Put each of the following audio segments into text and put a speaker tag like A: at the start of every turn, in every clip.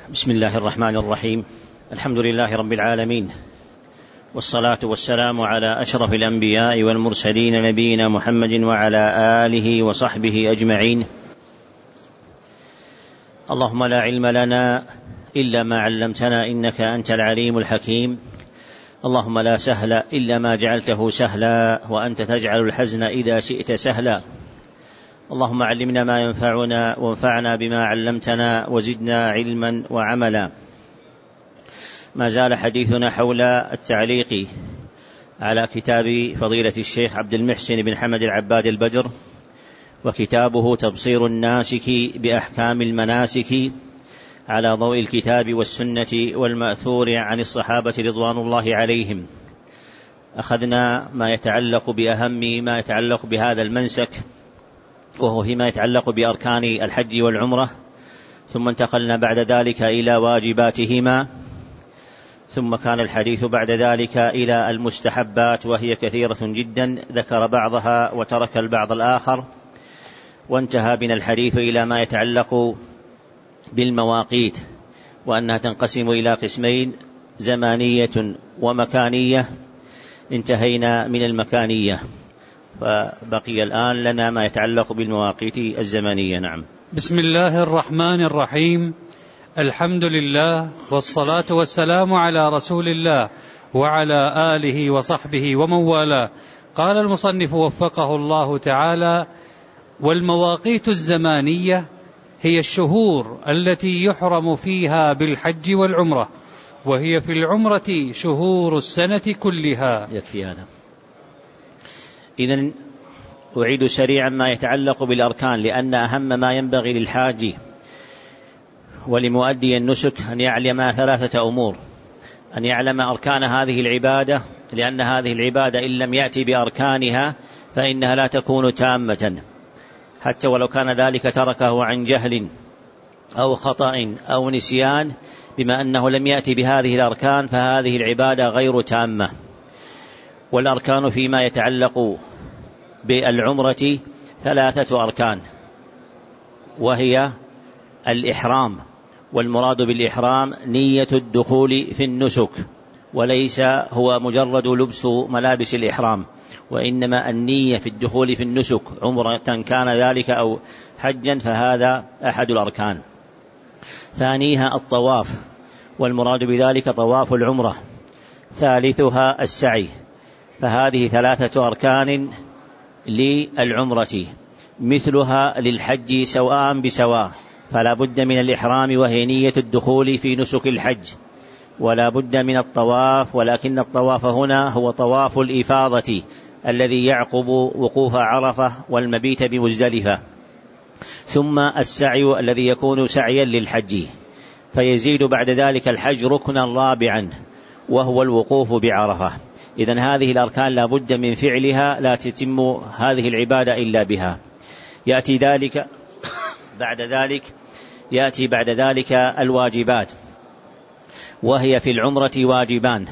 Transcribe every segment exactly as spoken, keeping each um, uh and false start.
A: بسم الله الرحمن الرحيم. الحمد لله رب العالمين، والصلاة والسلام على أشرف الأنبياء والمرسلين نبينا محمد وعلى آله وصحبه أجمعين. اللهم لا علم لنا إلا ما علمتنا إنك أنت العليم الحكيم. اللهم لا سهل إلا ما جعلته سهلا، وأنت تجعل الحزن إذا شئت سهلا. اللهم علمنا ما ينفعنا وانفعنا بما علمتنا وزدنا علما وعملا. ما زال حديثنا حول التعليق على كتاب فضيلة الشيخ عبد المحسن بن حمد العباد البدر، وكتابه تبصير الناسك بأحكام المناسك على ضوء الكتاب والسنة والمأثور عن الصحابة رضوان الله عليهم. أخذنا ما يتعلق بأهم ما يتعلق بهذا المنسك، وهو فيما يتعلق بأركان الحج والعمرة، ثم انتقلنا بعد ذلك إلى واجباتهما، ثم كان الحديث بعد ذلك إلى المستحبات، وهي كثيرة جدا، ذكر بعضها وترك البعض الآخر، وانتهى بنا الحديث إلى ما يتعلق بالمواقيت، وأنها تنقسم إلى قسمين: زمانية ومكانية. انتهينا من المكانية، فبقي الآن لنا ما يتعلق بالمواقيت الزمنية. نعم.
B: بسم الله الرحمن الرحيم. الحمد لله، والصلاة والسلام على رسول الله وعلى آله وصحبه ومن والاه. قال المصنف وفقه الله تعالى: والمواقيت الزمانية هي الشهور التي يحرم فيها بالحج والعمرة، وهي في العمرة شهور السنة كلها.
A: يكفي هذا. إذن أعيد سريعا ما يتعلق بالأركان، لأن أهم ما ينبغي للحاج ولمؤدي النسك أن يعلم ثلاثة أمور: أن يعلم أركان هذه العبادة، لأن هذه العبادة إن لم يأتي بأركانها فإنها لا تكون تامة، حتى ولو كان ذلك تركه عن جهل أو خطأ أو نسيان، بما أنه لم يأتي بهذه الأركان فهذه العبادة غير تامة. والأركان فيما يتعلق بالعمرة ثلاثة أركان، وهي الإحرام، والمراد بالإحرام نية الدخول في النسك، وليس هو مجرد لبس ملابس الإحرام، وإنما النية في الدخول في النسك، عمرة كان ذلك أو حجا، فهذا أحد الأركان. ثانيها الطواف، والمراد بذلك طواف العمرة. ثالثها السعي. فهذه ثلاثة أركان للعمرة، مثلها للحج سواء بسواء، فلا بد من الإحرام وهي نية الدخول في نسك الحج، ولا بد من الطواف، ولكن الطواف هنا هو طواف الإفاضة الذي يعقب وقوف عرفة والمبيت بمزدلفة. ثم السعي الذي يكون سعيا للحج، فيزيد بعد ذلك الحج ركنا رابعا وهو الوقوف بعرفة. إذن هذه الأركان لا بد من فعلها، لا تتم هذه العبادة إلا بها. يأتي ذلك بعد ذلك يأتي بعد ذلك الواجبات، وهي في العمرة واجبان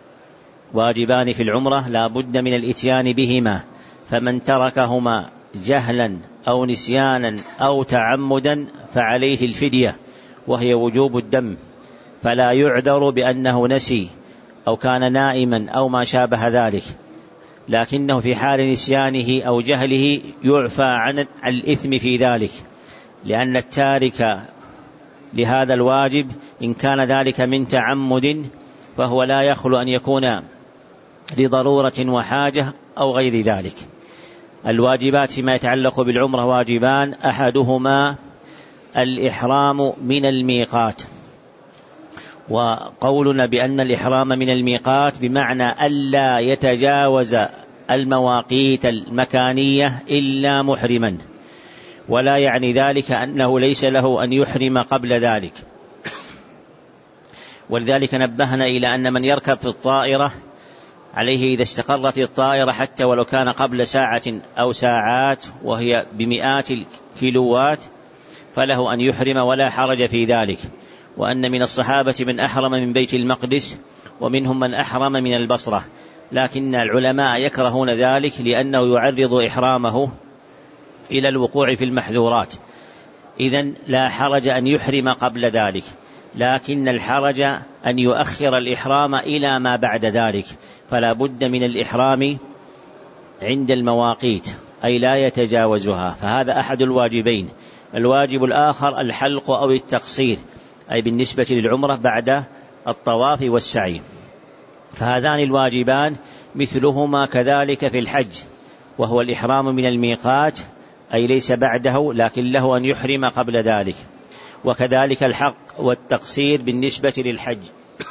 A: واجبان في العمرة لا بد من الإتيان بهما، فمن تركهما جهلا أو نسيانا أو تعمدا فعليه الفدية، وهي وجوب الدم، فلا يعذر بأنه نسي أو كان نائما أو ما شابه ذلك، لكنه في حال نسيانه أو جهله يعفى عن الإثم في ذلك، لأن التارك لهذا الواجب إن كان ذلك من تعمد فهو لا يخلو أن يكون لضرورة وحاجة أو غير ذلك. الواجبات فيما يتعلق بالعمرة واجبان: أحدهما الإحرام من الميقات، وقولنا بأن الإحرام من الميقات بمعنى ألا يتجاوز المواقيت المكانية إلا محرما، ولا يعني ذلك أنه ليس له أن يحرم قبل ذلك. ولذلك نبهنا إلى أن من يركب في الطائرة عليه إذا استقرت الطائرة حتى ولو كان قبل ساعة أو ساعات وهي بمئات الكيلوات فله أن يحرم ولا حرج في ذلك. وأن من الصحابة من أحرم من بيت المقدس، ومنهم من أحرم من البصرة، لكن العلماء يكرهون ذلك لأنه يعرض إحرامه إلى الوقوع في المحذورات. إذن لا حرج أن يحرم قبل ذلك. لكن الحرج أن يؤخر الإحرام إلى ما بعد ذلك، فلا بد من الإحرام عند المواقيت أي لا يتجاوزها، فهذا أحد الواجبين. الواجب الآخر الحلق أو التقصير، أي بالنسبة للعمرة بعد الطواف والسعي، فهذان الواجبان مثلهما كذلك في الحج، وهو الإحرام من الميقات أي ليس بعده، لكن له أن يحرم قبل ذلك، وكذلك الحق والتقصير بالنسبة للحج.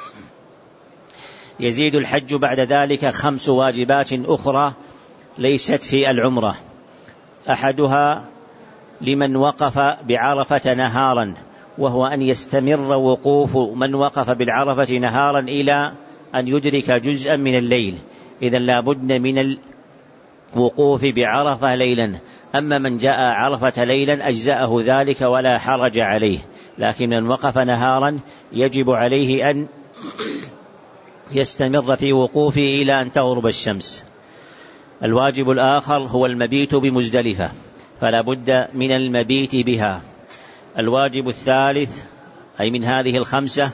A: يزيد الحج بعد ذلك خمس واجبات أخرى ليست في العمرة، أحدها لمن وقف بعرفة نهارا، وهو أن يستمر وقوف من وقف بالعرفة نهارا إلى أن يدرك جزءا من الليل، إذن لا بد من الوقوف بعرفة ليلا. أما من جاء عرفة ليلا أجزأه ذلك ولا حرج عليه، لكن من وقف نهارا يجب عليه أن يستمر في وقوفه إلى أن تغرب الشمس. الواجب الآخر هو المبيت بمزدلفة، فلا بد من المبيت بها. الواجب الثالث أي من هذه الخمسة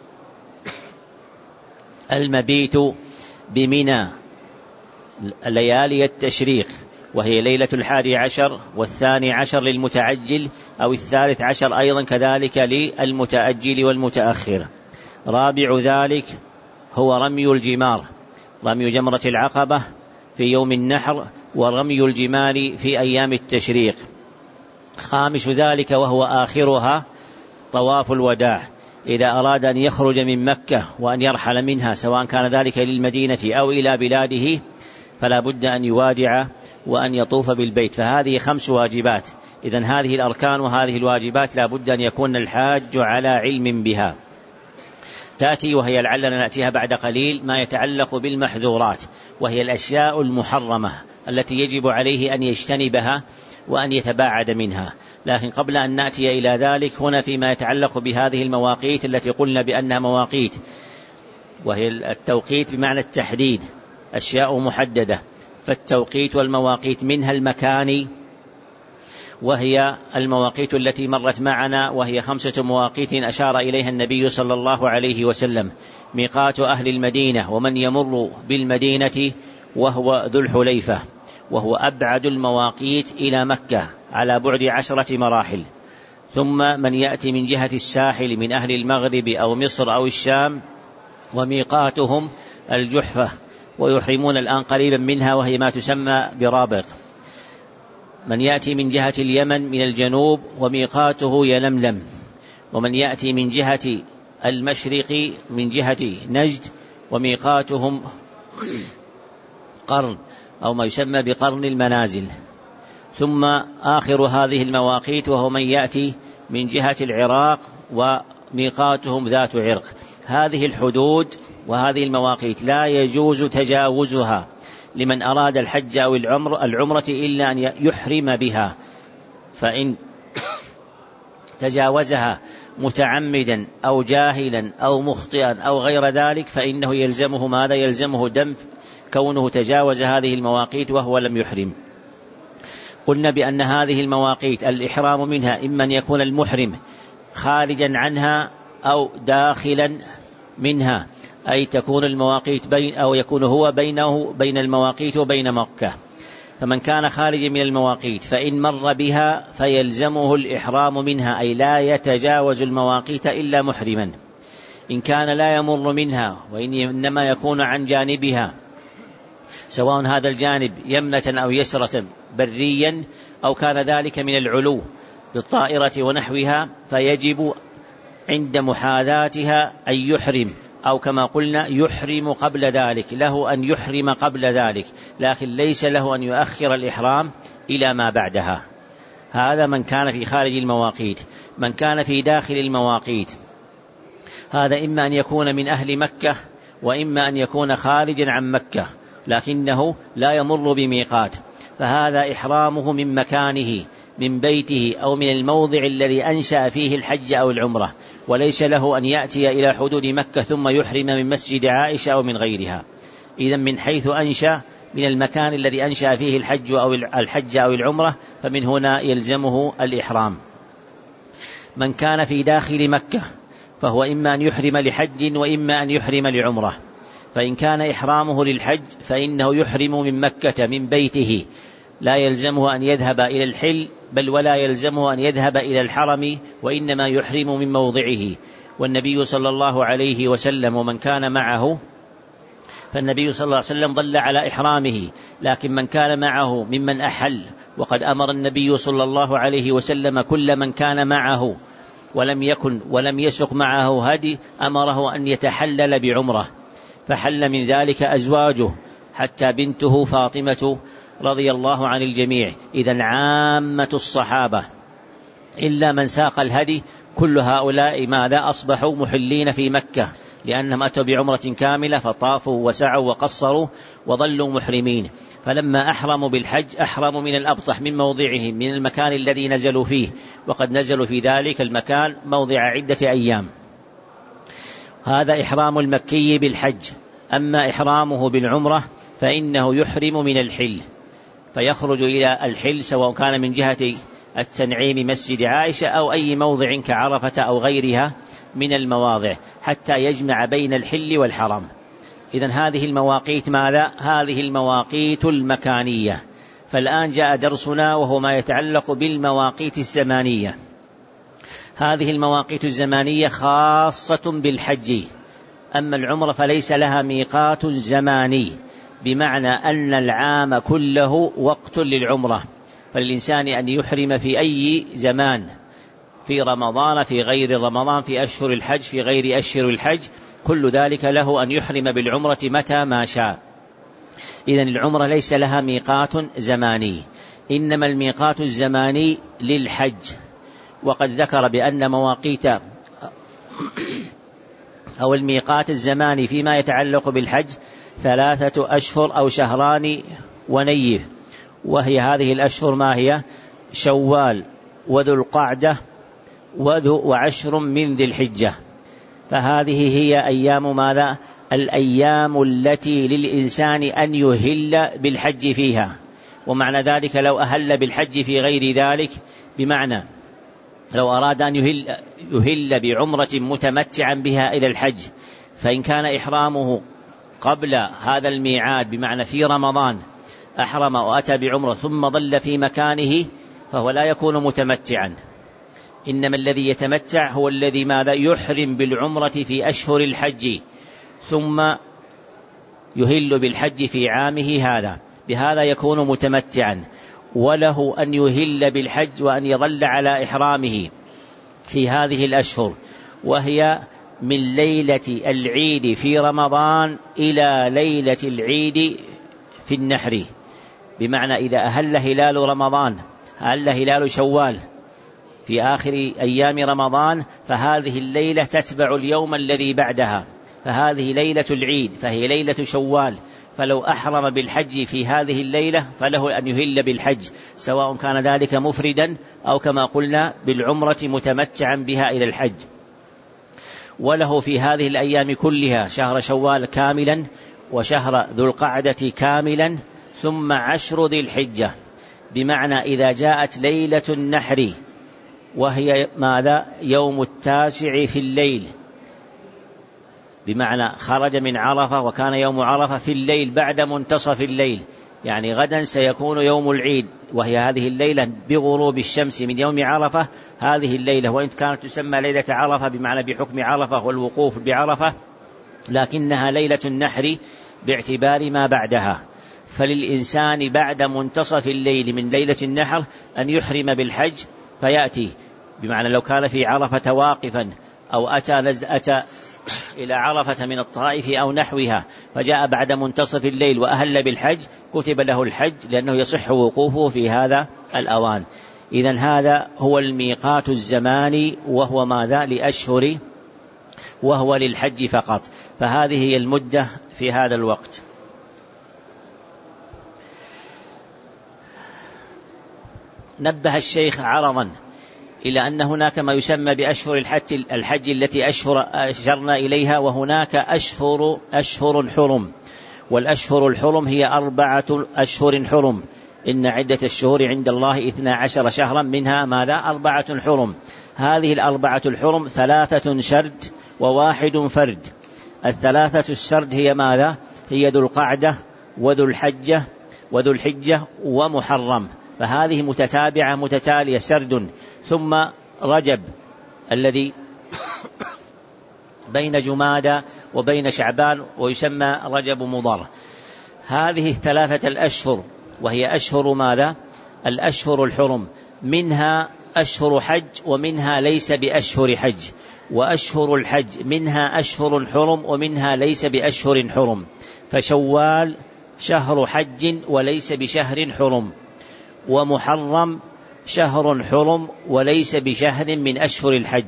A: المبيت بمنى ليالي التشريق، وهي ليلة الحادي عشر والثاني عشر للمتعجل، أو الثالث عشر أيضا كذلك للمتأجل والمتأخر. رابع ذلك هو رمي الجمار، رمي جمرة العقبة في يوم النحر، ورمي الجمال في أيام التشريق. خامس ذلك وهو آخرها طواف الوداع، إذا أراد أن يخرج من مكة وأن يرحل منها، سواء كان ذلك للمدينة أو إلى بلاده، فلا بد أن يوادع وأن يطوف بالبيت. فهذه خمس واجبات، إذن هذه الأركان وهذه الواجبات لا بد أن يكون الحاج على علم بها. تأتي وهي لعلنا نأتيها بعد قليل ما يتعلق بالمحذورات، وهي الأشياء المحرمة التي يجب عليه أن يجتنبها وأن يتباعد منها. لكن قبل أن نأتي إلى ذلك، هنا فيما يتعلق بهذه المواقيت التي قلنا بأنها مواقيت، وهي التوقيت بمعنى التحديد، أشياء محددة. فالتوقيت والمواقيت منها المكاني، وهي المواقيت التي مرت معنا، وهي خمسة مواقيت أشار إليها النبي صلى الله عليه وسلم: ميقات أهل المدينة ومن يمر بالمدينة، وهو ذو الحليفة، وهو أبعد المواقيت إلى مكة على بعد عشرة مراحل. ثم من يأتي من جهة الساحل من أهل المغرب أو مصر أو الشام، وميقاتهم الجحفة، ويحرمون الآن قريبا منها وهي ما تسمى برابغ. من يأتي من جهة اليمن من الجنوب وميقاته يلملم. ومن يأتي من جهة المشرق من جهة نجد وميقاتهم قرن أو ما يسمى بقرن المنازل. ثم آخر هذه المواقيت وهو من يأتي من جهة العراق وميقاتهم ذات عرق. هذه الحدود وهذه المواقيت لا يجوز تجاوزها لمن أراد الحج أو العمر العمرة إلا أن يحرم بها، فإن تجاوزها متعمدا أو جاهلا أو مخطئا أو غير ذلك فإنه يلزمه ماذا؟ يلزمه دم كونه تجاوز هذه المواقيت وهو لم يحرم. قلنا بأن هذه المواقيت الإحرام منها إما أن يكون المحرم خارجا عنها أو داخلا منها، أي تكون المواقيت بين أو يكون هو بينه بين المواقيت وبين مكة. فمن كان خارجا من المواقيت فإن مر بها فيلزمه الإحرام منها، أي لا يتجاوز المواقيت إلا محرما. إن كان لا يمر منها وإنما يكون عن جانبها، سواء هذا الجانب يمنة أو يسرة بريا أو كان ذلك من العلو بالطائرة ونحوها، فيجب عند محاذاتها أن يحرم، أو كما قلنا يحرم قبل ذلك، له أن يحرم قبل ذلك، لكن ليس له أن يؤخر الإحرام إلى ما بعدها. هذا من كان في خارج المواقيت. من كان في داخل المواقيت هذا إما أن يكون من أهل مكة وإما أن يكون خارجا عن مكة لكنه لا يمر بميقات، فهذا إحرامه من مكانه من بيته أو من الموضع الذي أنشأ فيه الحج أو العمرة، وليس له أن يأتي إلى حدود مكة ثم يحرم من مسجد عائشة أو من غيرها. إذن من حيث أنشأ من المكان الذي أنشأ فيه الحج أو الحج أو العمرة فمن هنا يلزمه الإحرام. من كان في داخل مكة فهو إما أن يحرم لحج وإما أن يحرم لعمرة. فإن كان إحرامه للحج فإنه يحرم من مكة من بيته، لا يلزمه أن يذهب إلى الحل، بل ولا يلزمه أن يذهب إلى الحرم، وإنما يحرم من موضعه. والنبي صلى الله عليه وسلم ومن كان معه، فالنبي صلى الله عليه وسلم ضل على إحرامه، لكن من كان معه ممن أحل، وقد أمر النبي صلى الله عليه وسلم كل من كان معه ولم يكن ولم يسق معه هدي أمره أن يتحلل بعمرة، فحل من ذلك أزواجه حتى بنته فاطمة رضي الله عن الجميع. إذن عامة الصحابة إلا من ساق الهدي كل هؤلاء ماذا أصبحوا محلين في مكة، لأنهم أتوا بعمرة كاملة فطافوا وسعوا وقصروا وظلوا محرمين. فلما أحرموا بالحج أحرموا من الأبطح من موضعهم، من المكان الذي نزلوا فيه، وقد نزلوا في ذلك المكان موضع عدة أيام. هذا إحرام المكي بالحج. أما إحرامه بالعمرة فإنه يحرم من الحل، فيخرج إلى الحل سواء كان من جهة التنعيم مسجد عائشة أو أي موضع كعرفة أو غيرها من المواضع، حتى يجمع بين الحل والحرم. إذن هذه المواقيت ماذا؟ هذه المواقيت المكانية. فالآن جاء درسنا وهو ما يتعلق بالمواقيت الزمانية. هذه المواقيت الزمانية خاصة بالحج، أما العمرة فليس لها ميقات زماني، بمعنى أن العام كله وقت للعمرة، فالإنسان أن يحرم في أي زمان، في رمضان، في غير رمضان، في أشهر الحج، في غير أشهر الحج، كل ذلك له أن يحرم بالعمرة متى ما شاء. إذن العمرة ليس لها ميقات زماني، إنما الميقات الزماني للحج. وقد ذكر بأن مواقيت أو الميقات الزماني فيما يتعلق بالحج ثلاثة أشهر أو شهران ونيف، وهي هذه الأشهر ما هي؟ شوال وذو القعدة وذو وعشر من ذي الحجة. فهذه هي أيام ماذا؟ الأيام التي للإنسان أن يهل بالحج فيها. ومعنى ذلك لو أهل بالحج في غير ذلك، بمعنى لو أراد أن يهل, يهل بعمرة متمتعا بها إلى الحج، فإن كان إحرامه قبل هذا الميعاد، بمعنى في رمضان أحرم وأتى بعمرة ثم ظل في مكانه، فهو لا يكون متمتعا. إنما الذي يتمتع هو الذي ماذا؟ يحرم بالعمرة في أشهر الحج ثم يهل بالحج في عامه هذا، بهذا يكون متمتعا. وله أن يهل بالحج وأن يظل على إحرامه في هذه الأشهر، وهي من ليلة العيد في رمضان إلى ليلة العيد في النحر، بمعنى إذا أهل هلال رمضان، أهل هلال شوال في آخر أيام رمضان، فهذه الليلة تتبع اليوم الذي بعدها، فهذه ليلة العيد، فهي ليلة شوال. فلو أحرم بالحج في هذه الليلة فله أن يهل بالحج، سواء كان ذلك مفردا أو كما قلنا بالعمرة متمتعا بها إلى الحج. وله في هذه الأيام كلها شهر شوال كاملا، وشهر ذو القعدة كاملا، ثم عشر ذي الحجة، بمعنى إذا جاءت ليلة النحر وهي ماذا؟ يوم التاسع في الليل، بمعنى خرج من عرفة وكان يوم عرفة في الليل بعد منتصف الليل، يعني غدا سيكون يوم العيد، وهي هذه الليلة بغروب الشمس من يوم عرفة. هذه الليلة وإن كانت تسمى ليلة عرفة بمعنى بحكم عرفة والوقوف بعرفة، لكنها ليلة النحر باعتبار ما بعدها. فللإنسان بعد منتصف الليل من ليلة النحر أن يحرم بالحج، فيأتي بمعنى لو كان في عرفة واقفا أو أتى, نزل أتى إلى عرفة من الطائف أو نحوها، فجاء بعد منتصف الليل وأهل بالحج، كتب له الحج لأنه يصح وقوفه في هذا الأوان. إذن هذا هو الميقات الزماني، وهو ماذا؟ لأشهر، وهو للحج فقط. فهذه هي المدة في هذا الوقت. نبه الشيخ عرضا إلى أن هناك ما يسمى بأشهر الحج, الحج التي أشهر أشرنا إليها، وهناك أشهر, أشهر حرم. والأشهر الحرم هي أربعة أشهر حرم: إن عدة الشهور عند الله اثنا عشر شهرا منها ماذا؟ أربعة حرم. هذه الأربعة الحرم ثلاثة شرد وواحد فرد. الثلاثة الشرد هي ماذا؟ هي ذو القعدة وذو الحجة وذو الحجة ومحرم، فهذه متتابعة متتالية سرد، ثم رجب الذي بين جمادى وبين شعبان ويسمى رجب مضر. هذه الثلاثة الأشهر وهي أشهر ماذا؟ الأشهر الحرم، منها أشهر حج ومنها ليس بأشهر حج، وأشهر الحج منها أشهر حرم ومنها ليس بأشهر حرم، فشوال شهر حج وليس بشهر حرم، ومحرم شهر حرم وليس بشهر من أشهر الحج،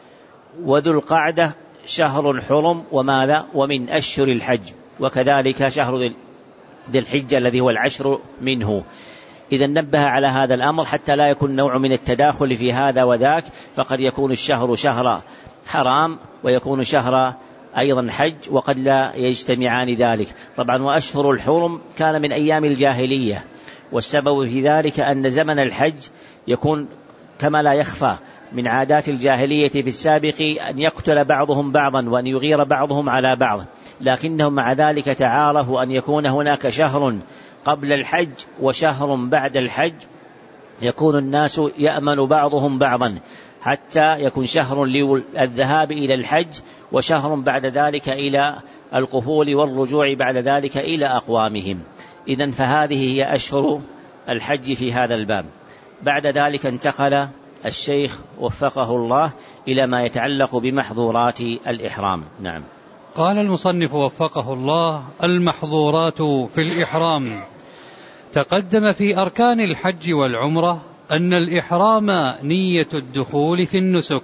A: وذو القعدة شهر حرم وماذا؟ ومن أشهر الحج، وكذلك شهر ذي الحجة الذي هو العشر منه. إذا نبه على هذا الأمر حتى لا يكون نوع من التداخل في هذا وذاك، فقد يكون الشهر شهر حرام ويكون شهر أيضا حج وقد لا يجتمعان ذلك. طبعا وأشهر الحرم كان من أيام الجاهلية، والسبب في ذلك أن زمن الحج يكون كما لا يخفى من عادات الجاهلية في السابق أن يقتل بعضهم بعضا وأن يغير بعضهم على بعض، لكنهم مع ذلك تعارفوا أن يكون هناك شهر قبل الحج وشهر بعد الحج يكون الناس يأمن بعضهم بعضا، حتى يكون شهر للذهاب إلى الحج وشهر بعد ذلك إلى القفول والرجوع بعد ذلك إلى أقوامهم. إذن فهذه هي أشهر الحج في هذا الباب. بعد ذلك انتقل الشيخ وفقه الله إلى ما يتعلق بمحظورات الإحرام. نعم.
B: قال المصنف وفقه الله: المحظورات في الإحرام. تقدم في أركان الحج والعمرة أن الإحرام نية الدخول في النسك،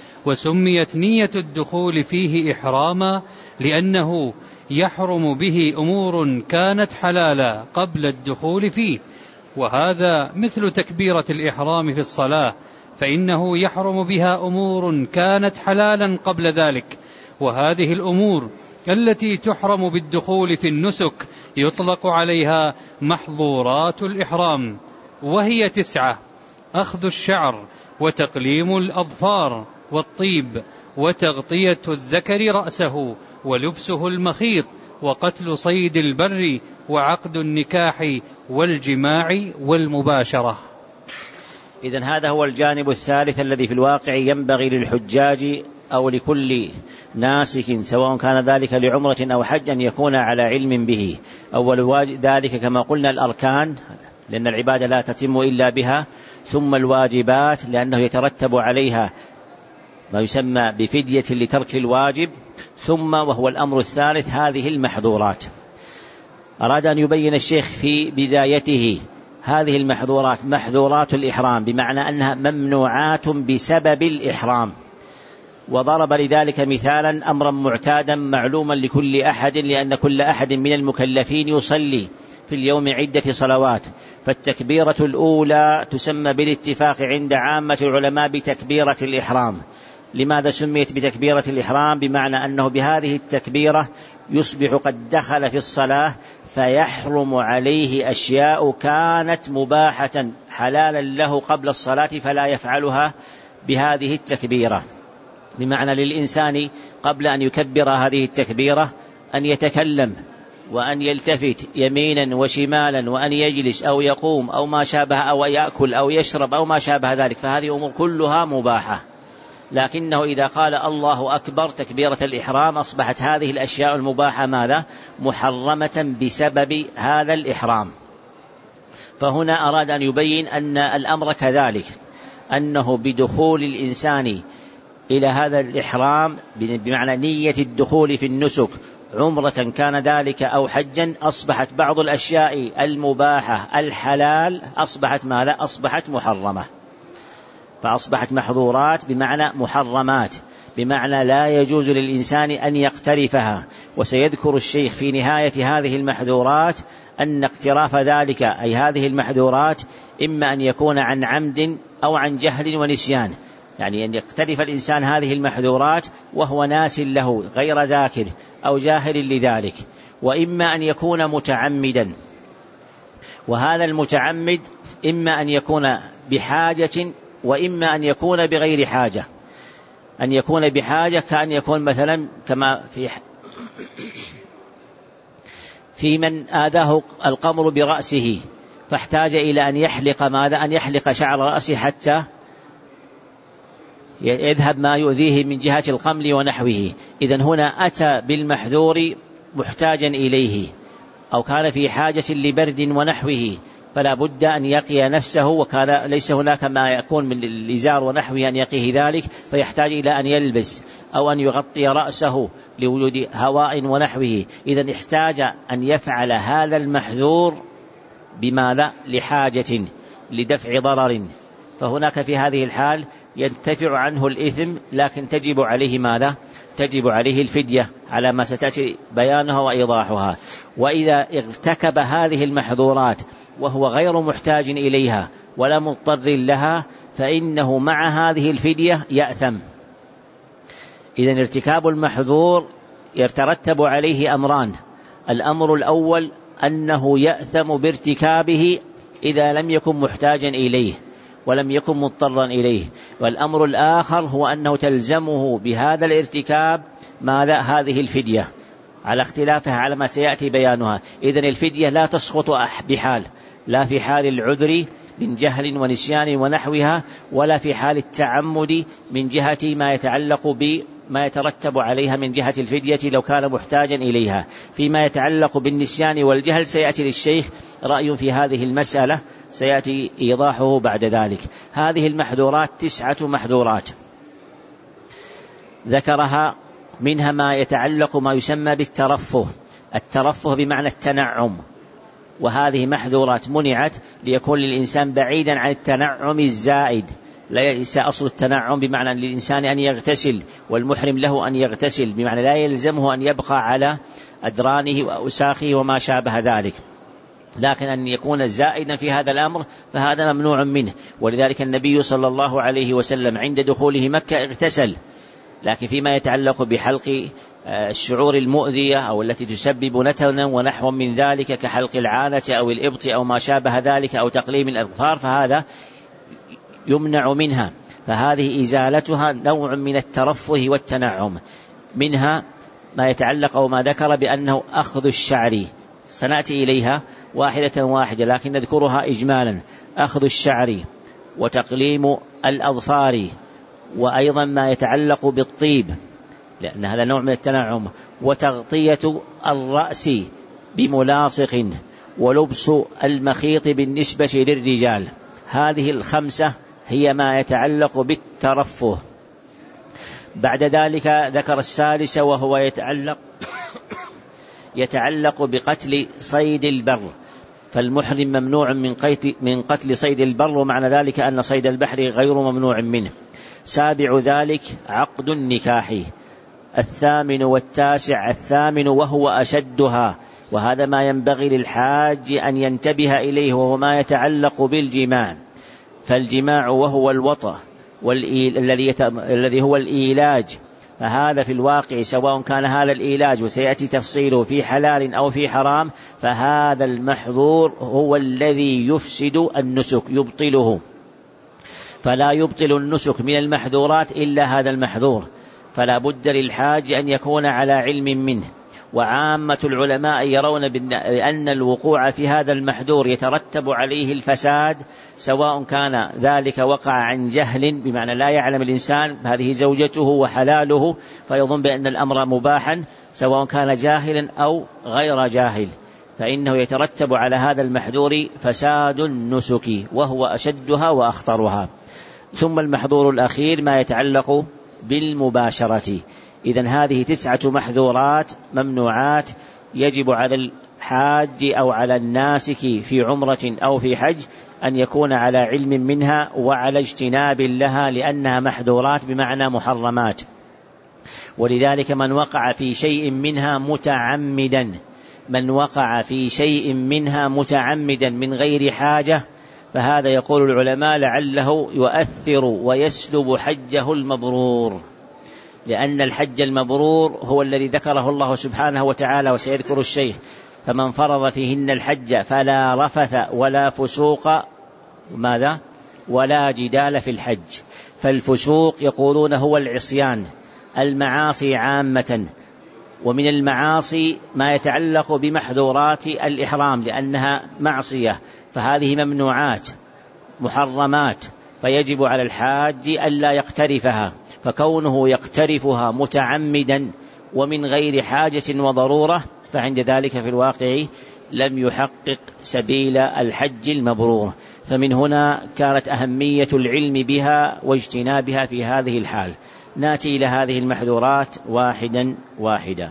B: وسميت نية الدخول فيه إحراما لأنه يحرم به أمور كانت حلالا قبل الدخول فيه، وهذا مثل تكبيرة الإحرام في الصلاة، فإنه يحرم بها أمور كانت حلالا قبل ذلك، وهذه الأمور التي تحرم بالدخول في النسك يطلق عليها محظورات الإحرام، وهي تسعة: أخذ الشعر، وتقليم الأظفار، والطيب، وتغطية الذكر رأسه، ولبسه المخيط، وقتل صيد البر، وعقد النكاح، والجماع، والمباشرة.
A: إذن هذا هو الجانب الثالث الذي في الواقع ينبغي للحجاج أو لكل ناسك سواء كان ذلك لعمرة أو حج أن يكون على علم به. أول ذلك كما قلنا الأركان، لأن العبادة لا تتم إلا بها، ثم الواجبات لأنه يترتب عليها ما يسمى بفدية لترك الواجب، ثم وهو الأمر الثالث هذه المحظورات. أراد أن يبين الشيخ في بدايته هذه المحظورات محظورات الإحرام، بمعنى أنها ممنوعات بسبب الإحرام، وضرب لذلك مثالا أمرا معتادا معلوما لكل أحد، لأن كل أحد من المكلفين يصلي في اليوم عدة صلوات، فالتكبيرة الأولى تسمى بالاتفاق عند عامة العلماء بتكبيرة الإحرام. لماذا سميت بتكبيرة الإحرام؟ بمعنى أنه بهذه التكبيرة يصبح قد دخل في الصلاة، فيحرم عليه أشياء كانت مباحة حلالا له قبل الصلاة فلا يفعلها بهذه التكبيرة. بمعنى للإنسان قبل أن يكبر هذه التكبيرة أن يتكلم وأن يلتفت يمينا وشمالا وأن يجلس أو يقوم أو ما شابه أو يأكل أو يشرب أو ما شابه ذلك، فهذه أمور كلها مباحة. لكنه إذا قال الله أكبر تكبيرة الإحرام أصبحت هذه الأشياء المباحة ماذا؟ محرمة بسبب هذا الإحرام. فهنا أراد أن يبين أن الأمر كذلك، أنه بدخول الإنسان إلى هذا الإحرام بمعنى نية الدخول في النسك عمرة كان ذلك أو حجا، أصبحت بعض الأشياء المباحة الحلال أصبحت ماذا؟ أصبحت محرمة، فأصبحت محظورات بمعنى محرمات، بمعنى لا يجوز للإنسان أن يقترفها. وسيذكر الشيخ في نهاية هذه المحظورات أن اقتراف ذلك أي هذه المحظورات إما أن يكون عن عمد أو عن جهل ونسيان، يعني أن يقترف الإنسان هذه المحظورات وهو ناس له غير ذاكر أو جاهل لذلك، وإما أن يكون متعمدا وهذا المتعمد إما أن يكون بحاجة وإما أن يكون بغير حاجة. أن يكون بحاجة كأن يكون مثلا كما في في من آذاه القمر برأسه فاحتاج إلى أن يحلق ماذا؟ أن يحلق شعر رأسه حتى يذهب ما يؤذيه من جهة القمل ونحوه. إذن هنا أتى بالمحذور محتاجا إليه، أو كان في حاجة لبرد ونحوه فلا بد أن يقي نفسه، وكان ليس هناك ما يكون من الإزار ونحوه أن يقيه ذلك، فيحتاج إلى أن يلبس أو أن يغطي رأسه لوجود هواء ونحوه. إذن احتاج أن يفعل هذا المحذور بماذا؟ لحاجة لدفع ضرر، فهناك في هذه الحال ينتفع عنه الإثم، لكن تجب عليه ماذا؟ تجب عليه الفدية على ما ستأتي بيانها وإيضاحها. وإذا ارتكب هذه المحظورات وهو غير محتاج إليها ولا مضطر لها فإنه مع هذه الفدية يأثم. إذن ارتكاب المحظور يترتب عليه أمران: الأمر الأول أنه يأثم بارتكابه إذا لم يكن محتاجا إليه ولم يكن مضطرا إليه، والأمر الآخر هو أنه تلزمه بهذا الارتكاب ماذا؟ هذه الفدية، على اختلافها على ما سيأتي بيانها. إذن الفدية لا تسقط بحال، لا في حال العذر من جهل ونسيان ونحوها، ولا في حال التعمد من جهة ما يتعلق بما يترتب عليها من جهة الفدية لو كان محتاجا إليها. فيما يتعلق بالنسيان والجهل سيأتي للشيخ رأي في هذه المسألة، سيأتي إيضاحه بعد ذلك. هذه المحذورات تسعة محذورات ذكرها، منها ما يتعلق ما يسمى بالترفه. الترفه بمعنى التنعم، وهذه محذورات منعت ليكون للإنسان بعيدا عن التنعم الزائد. ليس أصل التنعم بمعنى للإنسان أن يغتسل، والمحرم له أن يغتسل، بمعنى لا يلزمه أن يبقى على أدرانه وأوساخه وما شابه ذلك، لكن أن يكون زائدا في هذا الأمر فهذا ممنوع منه. ولذلك النبي صلى الله عليه وسلم عند دخوله مكة اغتسل، لكن فيما يتعلق بحلق الشعور المؤذية أو التي تسبب نتنا ونحو من ذلك كحلق العانة أو الإبط أو ما شابه ذلك أو تقليم الأظفار فهذا يمنع منها، فهذه إزالتها نوع من الترفه والتنعم. منها ما يتعلق أو ما ذكر بأنه أخذ الشعر، سنأتي إليها واحدة واحدة لكن نذكرها إجمالا: أخذ الشعر وتقليم الأظفار، وأيضا ما يتعلق بالطيب لأن هذا نوع من التنعم، وتغطية الرأس بملاصق، ولبس المخيط بالنسبة للرجال. هذه الخمسة هي ما يتعلق بالترفه. بعد ذلك ذكر السادس وهو يتعلق يتعلق بقتل صيد البر، فالمحرم ممنوع من قتل صيد البر، ومعنى ذلك أن صيد البحر غير ممنوع منه. سابع ذلك عقد النكاح. الثامن والتاسع: الثامن وهو أشدها، وهذا ما ينبغي للحاج أن ينتبه إليه، وهو ما يتعلق بالجماع. فالجماع وهو الوطأ الذي هو الإيلاج، فهذا في الواقع سواء كان هذا الإيلاج وسيأتي تفصيله في حلال أو في حرام، فهذا المحظور هو الذي يفسد النسك يبطله، فلا يبطل النسك من المحذورات إلا هذا المحذور، فلا بد للحاج أن يكون على علم منه. وعامة العلماء يرون بأن الوقوع في هذا المحذور يترتب عليه الفساد، سواء كان ذلك وقع عن جهل بمعنى لا يعلم الإنسان هذه زوجته وحلاله فيظن بأن الأمر مباحا، سواء كان جاهلا أو غير جاهل، فإنه يترتب على هذا المحذور فساد النسك وهو أشدها وأخطرها. ثم المحظور الأخير ما يتعلق بالمباشرة. إذن هذه تسعة محذورات ممنوعات يجب على الحاج أو على الناسك في عمرة أو في حج أن يكون على علم منها وعلى اجتناب لها، لأنها محذورات بمعنى محرمات. ولذلك من وقع في شيء منها متعمدا من وقع في شيء منها متعمدا من غير حاجة فهذا يقول العلماء لعله يؤثر ويسلب حجه المبرور، لأن الحج المبرور هو الذي ذكره الله سبحانه وتعالى وسيذكر الشيخ فمن فرض فيهن الحج فلا رفث ولا فسوق ماذا ولا جدال في الحج. فالفسوق يقولون هو العصيان، المعاصي عامة، ومن المعاصي ما يتعلق بمحظورات الإحرام لأنها معصية، فهذه ممنوعات محرمات، فيجب على الحاج ألا يقترفها، فكونه يقترفها متعمدا ومن غير حاجة وضرورة فعند ذلك في الواقع لم يحقق سبيل الحج المبرور. فمن هنا كانت أهمية العلم بها واجتنابها في هذه الحال. ناتي إلى هذه المحذورات واحدا واحدا.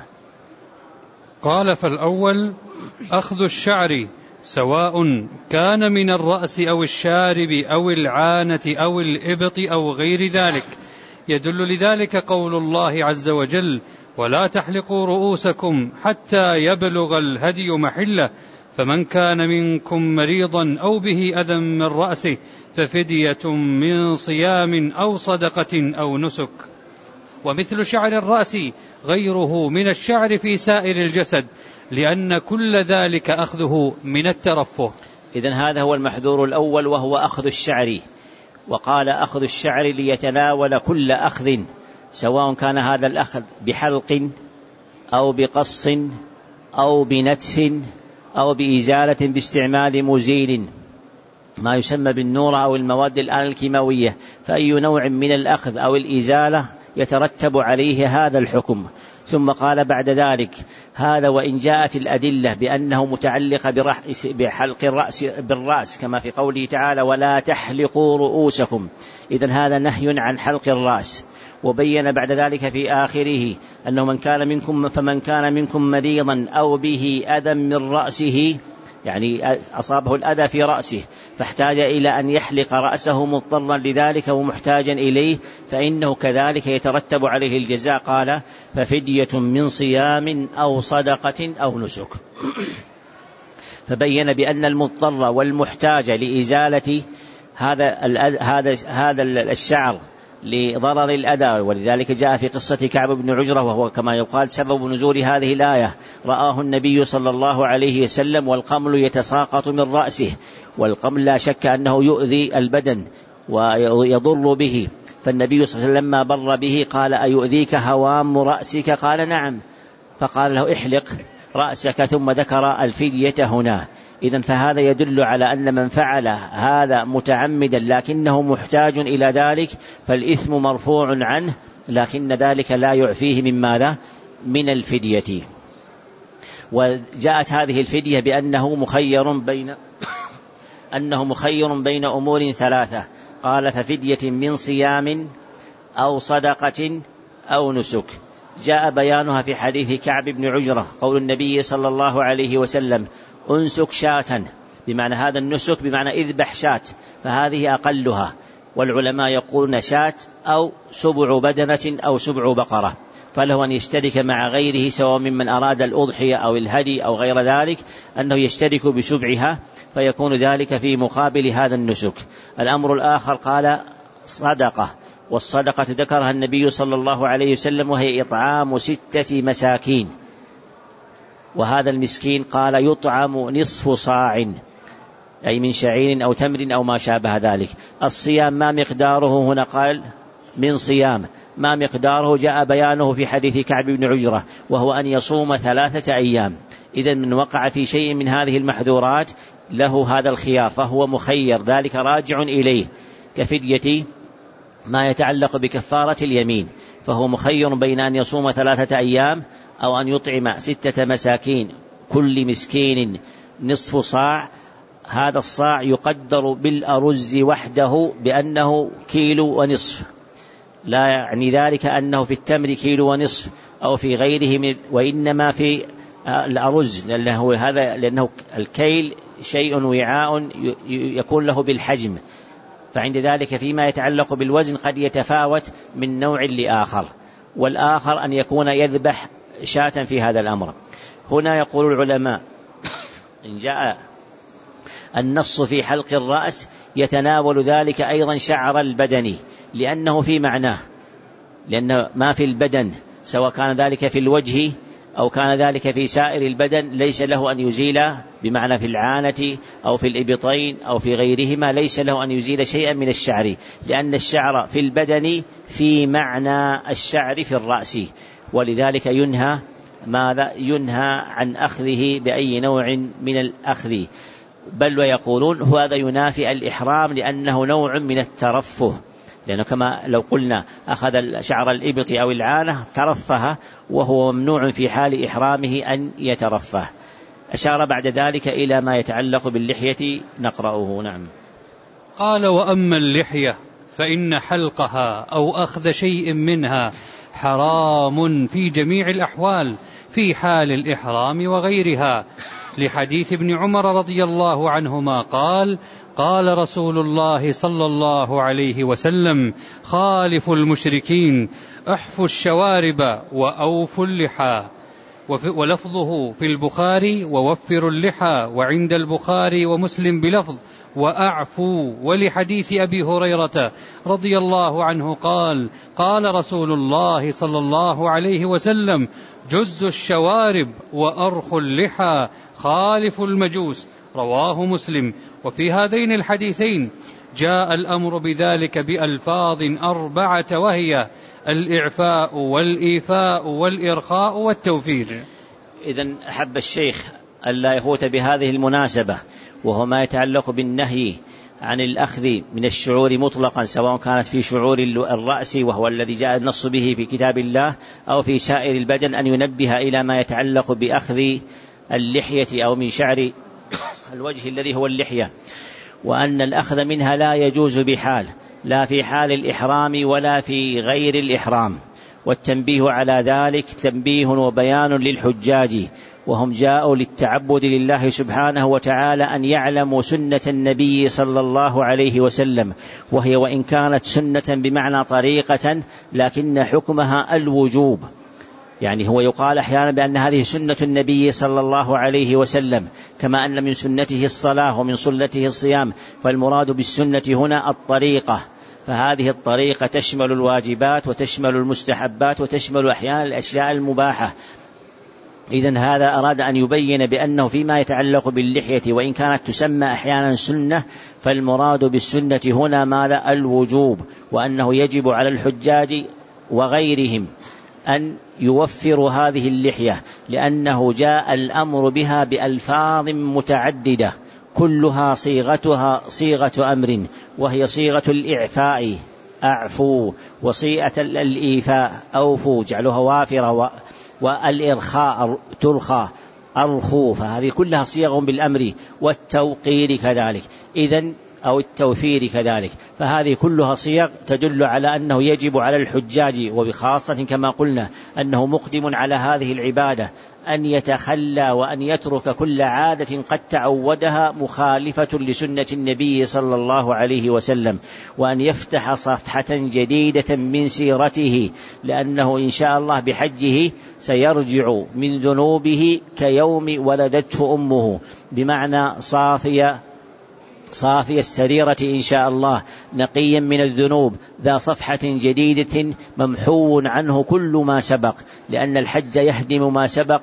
B: قال: فالأول أخذ الشعر سواء كان من الرأس أو الشارب أو العانة أو الإبط أو غير ذلك. يدل لذلك قول الله عز وجل: ولا تحلقوا رؤوسكم حتى يبلغ الهدي محله، فمن كان منكم مريضا أو به أذى من رأسه ففدية من صيام أو صدقة أو نسك. ومثل شعر الرأس غيره من الشعر في سائر الجسد، لأن كل ذلك أخذه من الترفه.
A: إذن هذا هو المحذور الأول، وهو أخذ الشعر. وقال: أخذ الشعر ليتناول كل أخذ، سواء كان هذا الأخذ بحلق أو بقص أو بنتف أو بإزالة باستعمال مزيل، ما يسمى بالنور أو المواد الآن الكيماوية، فأي نوع من الأخذ أو الإزالة يترتب عليه هذا الحكم. ثم قال بعد ذلك: هذا وإن جاءت الأدلة بأنه متعلق بحلق الرأس بالرأس كما في قوله تعالى: ولا تحلقوا رؤوسكم، إذن هذا نهي عن حلق الرأس. وبين بعد ذلك في آخره أنه من كان منكم فمن كان منكم مريضا أو به أذى من رأسه، يعني أصابه الأذى في رأسه فاحتاج إلى أن يحلق رأسه مضطرا لذلك ومحتاجا إليه، فإنه كذلك يترتب عليه الجزاء. قال: ففدية من صيام أو صدقة أو نسك. فبين بأن المضطر والمحتاج لإزالة هذا هذا هذا الشعر لضرر الأذى، ولذلك جاء في قصة كعب بن عجرة، وهو كما يقال سبب نزول هذه الآية: رآه النبي صلى الله عليه وسلم والقمل يتساقط من رأسه. والقمل لا شك أنه يؤذي البدن ويضر به، فالنبي صلى الله عليه وسلم لما بر به قال: أيؤذيك هوام رأسك؟ قال: نعم. فقال له: احلق رأسك، ثم ذكر الفدية هنا. إذن فهذا يدل على أن من فعل هذا متعمدا لكنه محتاج إلى ذلك فالإثم مرفوع عنه، لكن ذلك لا يعفيه من ماذا؟ من الفدية. وجاءت هذه الفدية بأنه مخير بين أنه مخير بين أمور ثلاثة. قال: ففدية من صيام أو صدقة أو نسك. جاء بيانها في حديث كعب بن عجرة، قول النبي صلى الله عليه وسلم: أنسك شاة، بمعنى هذا النسك بمعنى اذبح شاة، فهذه أقلها. والعلماء يقولون شاة أو سبع بدنة أو سبع بقرة، فله أن يشترك مع غيره سواء ممن أراد الأضحية أو الهدي أو غير ذلك، أنه يشترك بسبعها فيكون ذلك في مقابل هذا النسك. الأمر الآخر قال: صدقة، والصدقة ذكرها النبي صلى الله عليه وسلم وهي إطعام ستة مساكين، وهذا المسكين قال يطعم نصف صاع، أي من شعير أو تمر أو ما شابه ذلك. الصيام ما مقداره؟ هنا قال من صيام، ما مقداره جاء بيانه في حديث كعب بن عجرة، وهو أن يصوم ثلاثة أيام. إذن من وقع في شيء من هذه المحذورات له هذا الخيار، فهو مخير، ذلك راجع إليه، كفدية ما يتعلق بكفارة اليمين، فهو مخير بين أن يصوم ثلاثة أيام أو أن يطعم ستة مساكين، كل مسكين نصف صاع. هذا الصاع يقدر بالأرز وحده بأنه كيلو ونصف، لا يعني ذلك أنه في التمر كيلو ونصف أو في غيره من، وإنما في الأرز، لأنه, هذا لأنه الكيل شيء وعاء يكون له بالحجم، فعند ذلك فيما يتعلق بالوزن قد يتفاوت من نوع لآخر. والآخر أن يكون يذبح شاة في هذا الأمر. هنا يقول العلماء: إن جاء النص في حلق الرأس يتناول ذلك أيضا شعر البدن، لأنه في معناه، لأن ما في البدن سواء كان ذلك في الوجه أو كان ذلك في سائر البدن ليس له أن يزيل، بمعنى في العانة أو في الإبطين أو في غيرهما ليس له أن يزيل شيئا من الشعر، لأن الشعر في البدن في معنى الشعر في الرأس، ولذلك ينهى ماذا؟ ينهى عن أخذه بأي نوع من الأخذ، بل ويقولون هذا ينافي الإحرام لأنه نوع من الترفه، لأنه كما لو قلنا أخذ شعر الإبط أو العانة ترفه، وهو ممنوع في حال إحرامه أن يترفه. أشار بعد ذلك إلى ما يتعلق باللحية نقرأه. نعم.
B: قال: وأما اللحية فإن حلقها أو أخذ شيء منها حرام في جميع الأحوال في حال الإحرام وغيرها، لحديث ابن عمر رضي الله عنهما قال: قال رسول الله صلى الله عليه وسلم: خالفوا المشركين، احفوا الشوارب وأوفوا اللحى. ولفظه في البخاري: ووفروا اللحى، وعند البخاري ومسلم بلفظ: وأعفوا. ولحديث أبي هريرة رضي الله عنه قال: قال رسول الله صلى الله عليه وسلم: جزوا الشوارب وأرخوا اللحى، خالفوا المجوس. رواه مسلم. وفي هذين الحديثين جاء الأمر بذلك بألفاظ أربعة، وهي الإعفاء والإيفاء والإرخاء والتوفير.
A: إذن أحب الشيخ ألا يفوت بهذه المناسبة، وهو ما يتعلق بالنهي عن الأخذ من الشعور مطلقا، سواء كانت في شعور الرأس وهو الذي جاء النص به في كتاب الله، أو في سائر البدن، أن ينبه إلى ما يتعلق بأخذ اللحية أو من شعر الوجه الذي هو اللحية، وأن الأخذ منها لا يجوز بحال، لا في حال الإحرام ولا في غير الإحرام. والتنبيه على ذلك تنبيه وبيان للحجاج، وهم جاءوا للتعبد لله سبحانه وتعالى أن يعلموا سنة النبي صلى الله عليه وسلم، وهي وإن كانت سنة بمعنى طريقة لكن حكمها الوجوب. يعني هو يقال أحيانا بأن هذه سنة النبي صلى الله عليه وسلم، كما أن من سنته الصلاة ومن سنته الصيام، فالمراد بالسنة هنا الطريقة، فهذه الطريقة تشمل الواجبات وتشمل المستحبات وتشمل أحيانا الأشياء المباحة. إذن هذا أراد أن يبين بأنه فيما يتعلق باللحية وإن كانت تسمى أحيانا سنة، فالمراد بالسنة هنا ماذا؟ الوجوب، وأنه يجب على الحجاج وغيرهم أن يوفروا هذه اللحية، لأنه جاء الأمر بها بألفاظ متعددة كلها صيغتها صيغة أمر، وهي صيغة الإعفاء أعفوا، وصيغة الإيفاء أوفوا جعلها وافرة، والإرخاء ترخى أرخوا، فهذه كلها صيغ بالأمر، والتوقير كذلك إذن أو التوفير كذلك، فهذه كلها صيغ تدل على أنه يجب على الحجاج، وبخاصة كما قلنا أنه مقدم على هذه العبادة، أن يتخلى وأن يترك كل عادة قد تعودها مخالفة لسنة النبي صلى الله عليه وسلم، وأن يفتح صفحة جديدة من سيرته، لأنه إن شاء الله بحجه سيرجع من ذنوبه كيوم ولدته أمه، بمعنى صافية صافي السريرة إن شاء الله، نقيا من الذنوب، ذا صفحة جديدة ممحو عنه كل ما سبق، لأن الحج يهدم ما سبق،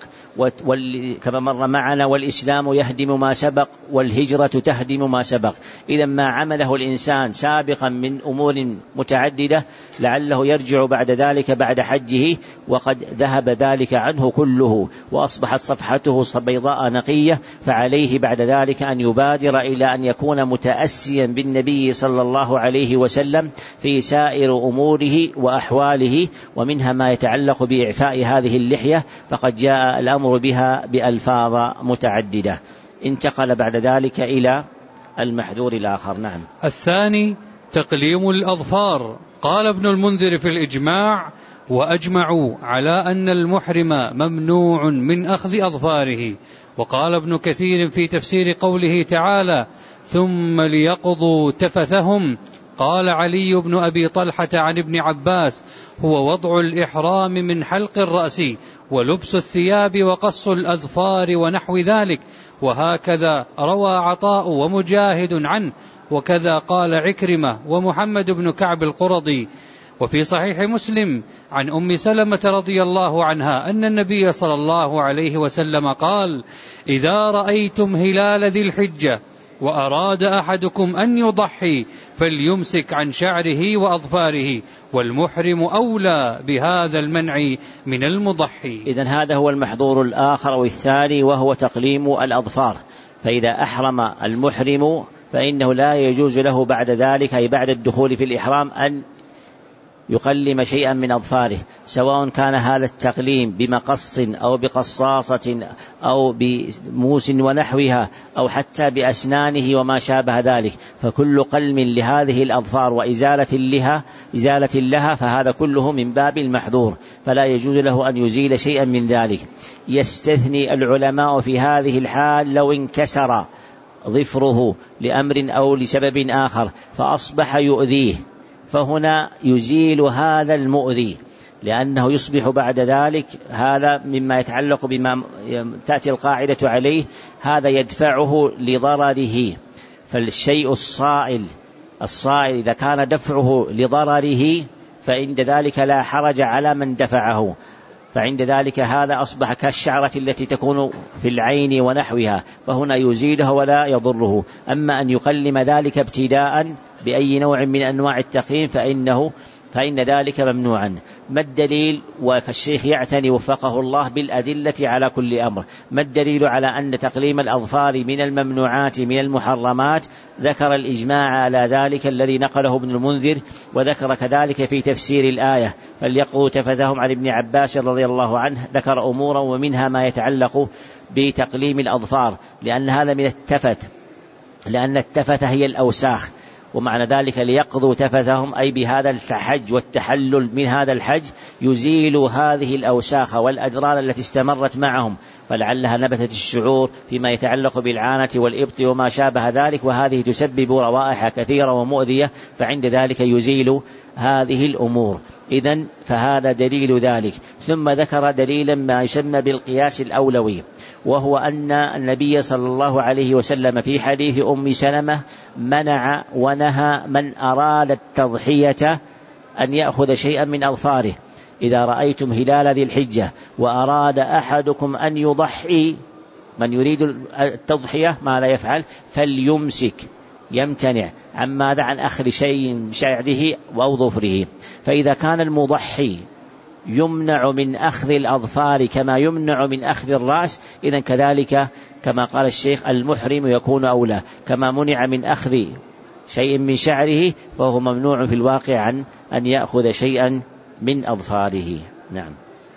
A: كما مر معنا، والإسلام يهدم ما سبق، والهجرة تهدم ما سبق. إذا ما عمله الإنسان سابقا من أمور متعددة لعله يرجع بعد ذلك بعد حجه وقد ذهب ذلك عنه كله، وأصبحت صفحته بيضاء نقية، فعليه بعد ذلك أن يبادر إلى أن يكون متأسيا بالنبي صلى الله عليه وسلم في سائر أموره وأحواله، ومنها ما يتعلق بإعفاء هذه اللحية، فقد جاء الأمر بها بألفاظ متعددة. انتقل بعد ذلك إلى المحذور الآخر. نعم.
B: الثاني تقليم الأظفار. قال ابن المنذر في الإجماع: وأجمعوا على أن المحرم ممنوع من أخذ أظفاره. وقال ابن كثير في تفسير قوله تعالى: ثم ليقضوا تفثهم. قال علي بن أبي طلحة عن ابن عباس: هو وضع الإحرام من حلق الرأس ولبس الثياب وقص الأظفار ونحو ذلك. وهكذا روى عطاء ومجاهد عنه، وكذا قال عكرمة ومحمد بن كعب القرظي. وفي صحيح مسلم عن أم سلمة رضي الله عنها أن النبي صلى الله عليه وسلم قال: إذا رأيتم هلال ذي الحجة وأراد أحدكم أن يضحي فليمسك عن شعره وأظفاره، والمحرم أولى بهذا المنع من المضحي.
A: إذن هذا هو المحظور الآخر أو الثاني، وهو تقليم الأظفار. فإذا أحرم المحرم فإنه لا يجوز له بعد ذلك، أي بعد الدخول في الإحرام، أن يقلم شيئا من أظفاره، سواء كان هذا التقليم بمقص أو بقصاصة أو بموس ونحوها أو حتى بأسنانه وما شابه ذلك. فكل قلم لهذه الأظفار وإزالة لها, إزالة لها فهذا كله من باب المحظور، فلا يجوز له أن يزيل شيئا من ذلك. يستثني العلماء في هذه الحال لو انكسر ظفره لأمر أو لسبب آخر فأصبح يؤذيه، فهنا يزيل هذا المؤذي، لأنه يصبح بعد ذلك هذا مما يتعلق بما تأتي القاعدة عليه، هذا يدفعه لضرره. فالشيء الصائل الصائل إذا كان دفعه لضرره فعند ذلك لا حرج على من دفعه، فعند ذلك هذا أصبح كالشعرة التي تكون في العين ونحوها، فهنا يزيلها ولا يضره. أما أن يقلم ذلك ابتداء بأي نوع من أنواع التقليم فإنه فإن ذلك ممنوعا. ما الدليل؟ والشيخ يعتني وفقه الله بالأدلة على كل أمر. ما الدليل على أن تقليم الأظفار من الممنوعات من المحرمات؟ ذكر الإجماع على ذلك الذي نقله ابن المنذر، وذكر كذلك في تفسير الآية: فليقضوا تفثهم عن ابن عباس رضي الله عنه. ذكر أمورا ومنها ما يتعلق بتقليم الأظفار، لأن هذا من التفت، لأن التفت هي الأوساخ، ومعنى ذلك ليقضوا تفثهم أي بهذا الحج والتحلل من هذا الحج يزيل هذه الأوساخ والأدرار التي استمرت معهم، فلعلها نبتت الشعور فيما يتعلق بالعانة والإبط وما شابه ذلك، وهذه تسبب روائح كثيرة ومؤذية، فعند ذلك يزيل هذه الأمور. إذن فهذا دليل ذلك. ثم ذكر دليلا ما يسمى بالقياس الأولوي، وهو أن النبي صلى الله عليه وسلم في حديث أم سلمة منع ونهى من أراد التضحية أن يأخذ شيئا من أظفاره. إذا رأيتم هلال ذي الحجة وأراد أحدكم أن يضحي، من يريد التضحية ماذا يفعل؟ فليمسك، يمتنع عن ماذا؟ عن أخذ شيء من شعره أو ظفره. فإذا كان المضحي يمنع من أخذ الأظفار كما يمنع من أخذ الرأس، إذن كذلك كما قال الشيخ المحرم يكون أولى، كما منع من أخذ شيء من شعره فهو ممنوع في الواقع عن أن يأخذ شيئا من أظفاره. نعم.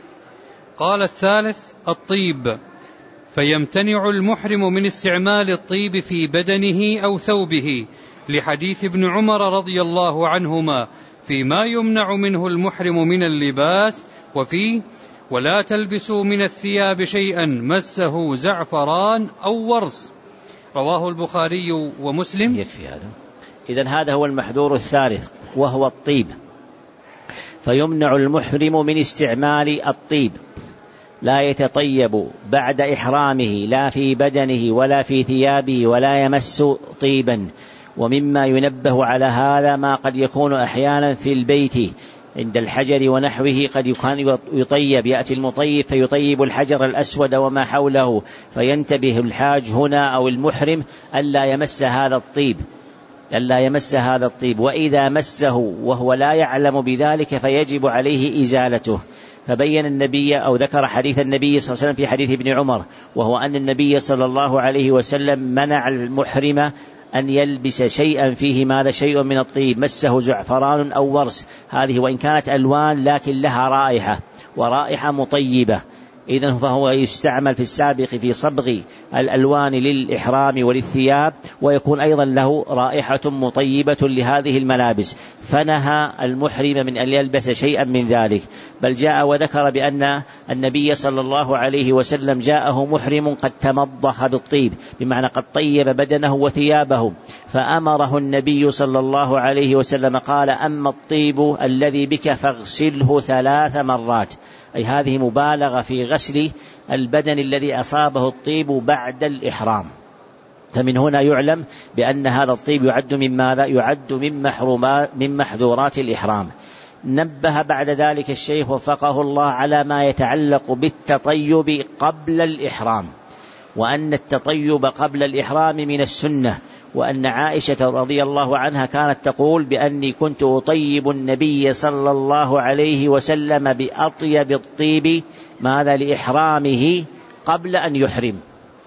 B: قال الثالث: الطيب، فيمتنع المحرم من استعمال الطيب في بدنه أو ثوبه، لحديث ابن عمر رضي الله عنهما فيما يمنع منه المحرم من اللباس، وفيه: ولا تلبسوا من الثياب شيئا مسه زعفران أو ورس، رواه البخاري ومسلم.
A: يكفي هذا. إذن هذا هو المحذور الثالث، وهو الطيب. فيمنع المحرم من استعمال الطيب، لا يتطيب بعد إحرامه لا في بدنه ولا في ثيابه، ولا يمس طيبا. ومما ينبه على هذا ما قد يكون أحيانا في البيت عند الحجر ونحوه، قد يكون يطيب، يأتي المطيب فيطيب الحجر الأسود وما حوله، فينتبه الحاج هنا أو المحرم ألا يمس هذا الطيب، ألا يمس هذا الطيب، وإذا مسه وهو لا يعلم بذلك فيجب عليه إزالته. فبين النبي أو ذكر حديث النبي صلى الله عليه وسلم في حديث ابن عمر، وهو أن النبي صلى الله عليه وسلم منع المحرم أن يلبس شيئا فيه ماذا؟ شيء من الطيب مسه زعفران أو ورس، هذه وإن كانت ألوان لكن لها رائحة ورائحة مطيبة، إذن فهو يستعمل في السابق في صبغ الألوان للإحرام وللثياب، ويكون أيضا له رائحة مطيبة لهذه الملابس، فنهى المحرم من أن يلبس شيئا من ذلك. بل جاء وذكر بأن النبي صلى الله عليه وسلم جاءه محرم قد تمضخ بالطيب، بمعنى قد طيب بدنه وثيابه، فأمره النبي صلى الله عليه وسلم قال: أما الطيب الذي بك فاغسله ثلاث مرات، أي هذه مبالغة في غسل البدن الذي أصابه الطيب بعد الإحرام. فمن هنا يعلم بأن هذا الطيب يعد من ماذا؟ يعد من محرمات من محظورات الإحرام. نبه بعد ذلك الشيخ وفقه الله على ما يتعلق بالتطيب قبل الإحرام، وأن التطيب قبل الإحرام من السنة، وأن عائشة رضي الله عنها كانت تقول بأني كنت أطيب النبي صلى الله عليه وسلم بأطيب الطيب ماذا لإحرامه قبل أن يحرم،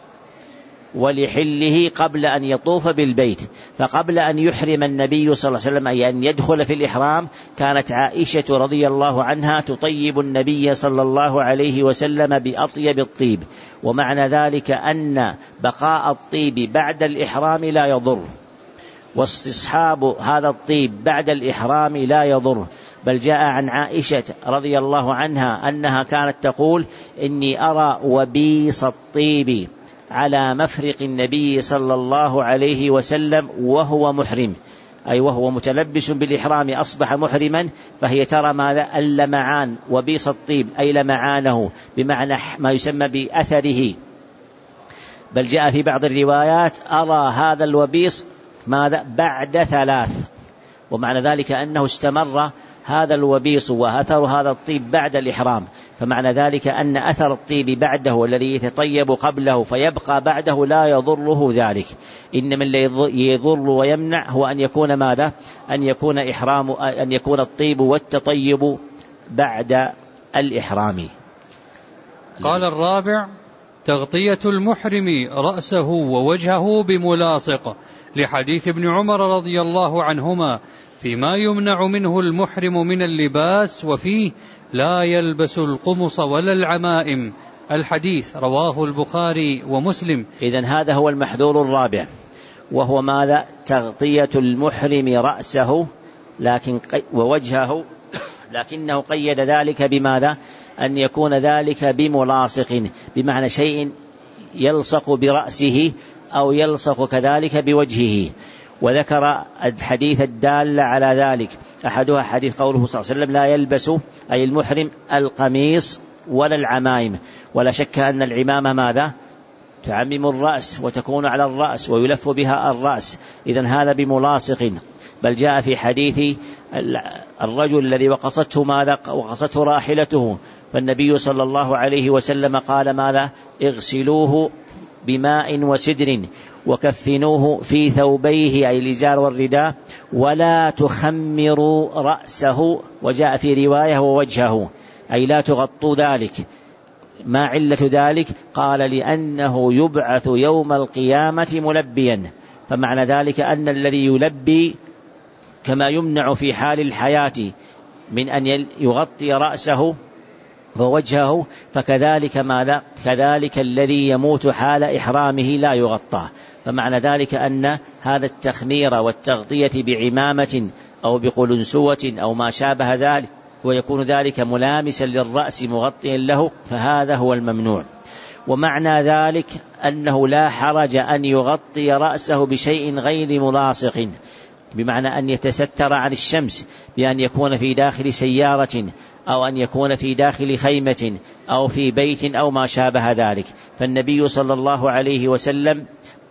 A: ولحله قبل أن يطوف بالبيت. فقبل أن يحرم النبي صلى الله عليه وسلم أي أن يدخل في الإحرام كانت عائشة رضي الله عنها تطيب النبي صلى الله عليه وسلم بأطيب الطيب، ومعنى ذلك أن بقاء الطيب بعد الإحرام لا يضر، واستصحاب هذا الطيب بعد الإحرام لا يضر. بل جاء عن عائشة رضي الله عنها أنها كانت تقول إني أرى وبيص الطيب على مفرق النبي صلى الله عليه وسلم وهو محرم، أي وهو متلبس بالإحرام أصبح محرما، فهي ترى ماذا اللمعان وبيص الطيب أي لمعانه بمعنى ما يسمى بأثره. بل جاء في بعض الروايات أرى هذا الوبيص ماذا بعد ثلاث، ومعنى ذلك أنه استمر هذا الوبيص وأثر هذا الطيب بعد الإحرام، فمعنى ذلك أن أثر الطيب بعده الذي يتطيب قبله فيبقى بعده لا يضره ذلك، إنما الذي يضر ويمنع هو أن يكون ماذا أن يكون إحرام أن يكون الطيب والتطيب بعد الإحرام.
B: قال الرابع: تغطية المحرم رأسه ووجهه بملاصق، لحديث ابن عمر رضي الله عنهما فيما يمنع منه المحرم من اللباس، وفيه لا يلبس القمص ولا العمائم. الحديث رواه البخاري ومسلم.
A: إذن هذا هو المحذور الرابع، وهو ماذا تغطية المحرم رأسه لكن ووجهه، لكنه قيد ذلك بماذا أن يكون ذلك بملاصق، بمعنى شيء يلصق برأسه أو يلصق كذلك بوجهه. وذكر الحديث الدال على ذلك، أحدها حديث قوله صلى الله عليه وسلم لا يلبس أي المحرم القميص ولا العمائم، ولا شك أن العمامة ماذا تعمم الرأس وتكون على الرأس ويلف بها الرأس، إذن هذا بملاصق. بل جاء في حديث الرجل الذي وقصته ماذا وقصته راحلته، فالنبي صلى الله عليه وسلم قال ماذا اغسلوه بماء وسدر وكفنوه في ثوبيه أي الإزار والرداء ولا تخمروا رأسه، وجاء في رواية ووجهه أي لا تغطوا ذلك. ما علة ذلك؟ قال لأنه يبعث يوم القيامة ملبيا، فمعنى ذلك أن الذي يلبي كما يمنع في حال الحياة من أن يغطي رأسه ووجهه، فكذلك ماذا كذلك الذي يموت حال إحرامه لا يغطى. فمعنى ذلك أن هذا التخمير والتغطية بعمامة أو بقلنسوة أو ما شابه ذلك ويكون ذلك ملامسا للرأس مغطيا له، فهذا هو الممنوع. ومعنى ذلك أنه لا حرج أن يغطي رأسه بشيء غير ملاصق، بمعنى أن يتستر عن الشمس بأن يكون في داخل سيارة أو أن يكون في داخل خيمة أو في بيت أو ما شابه ذلك. فالنبي صلى الله عليه وسلم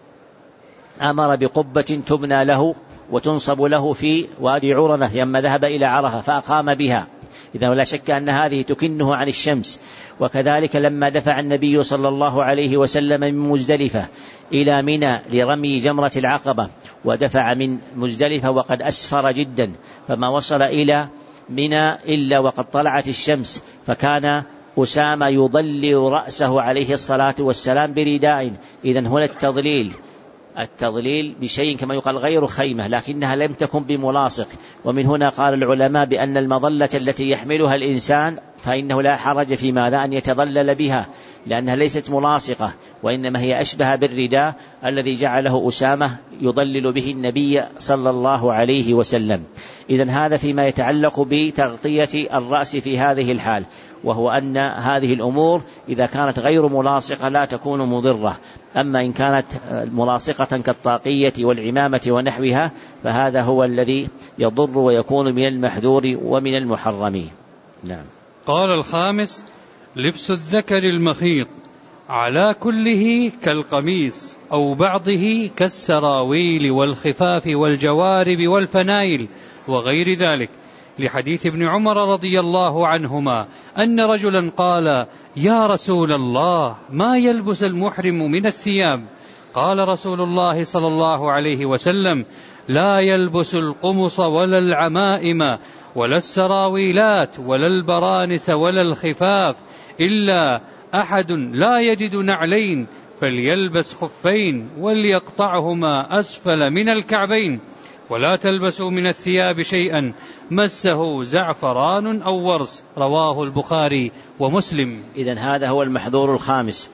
A: أمر بقبة تبنى له وتنصب له في وادي عرنة لما ذهب إلى عرفة فأقام بها، إذا لا شك أن هذه تكنه عن الشمس. وكذلك لما دفع النبي صلى الله عليه وسلم من مزدلفة إلى منى لرمي جمرة العقبة، ودفع من مزدلفة وقد أسفر جدا، فما وصل إلى منى إلا وقد طلعت الشمس، فكان أسامة يضلل رأسه عليه الصلاة والسلام برداء. إذن هنا التضليل التضليل بشيء كما يقال غير خيمة لكنها لم تكن بملاصق. ومن هنا قال العلماء بأن المظلة التي يحملها الإنسان فإنه لا حرج في ماذا أن يتظلل بها، لأنها ليست ملاصقة وإنما هي أشبه بالرداء الذي جعله أسامة يضلل به النبي صلى الله عليه وسلم. إذن هذا فيما يتعلق بتغطية الرأس في هذه الحال، وهو أن هذه الأمور إذا كانت غير ملاصقة لا تكون مضرة. أما إن كانت ملاصقة كالطاقية والعمامة ونحوها فهذا هو الذي يضر ويكون من المحذور ومن المحرم. نعم.
B: قال الخامس: لبس الذكر المخيط على كله كالقميص أو بعضه كالسراويل والخفاف والجوارب والفنايل وغير ذلك، لحديث ابن عمر رضي الله عنهما أن رجلا قال: يا رسول الله، ما يلبس المحرم من الثياب؟ قال رسول الله صلى الله عليه وسلم: لا يلبس القمص ولا العمائم ولا السراويلات ولا البرانس ولا الخفاف إلا أحد لا يجد نعلين فليلبس خفين وليقطعهما أسفل من الكعبين، ولا تلبسوا من الثياب شيئا مسه زعفران أو ورس. رواه البخاري ومسلم.
A: إذن هذا هو المحذور الخامس.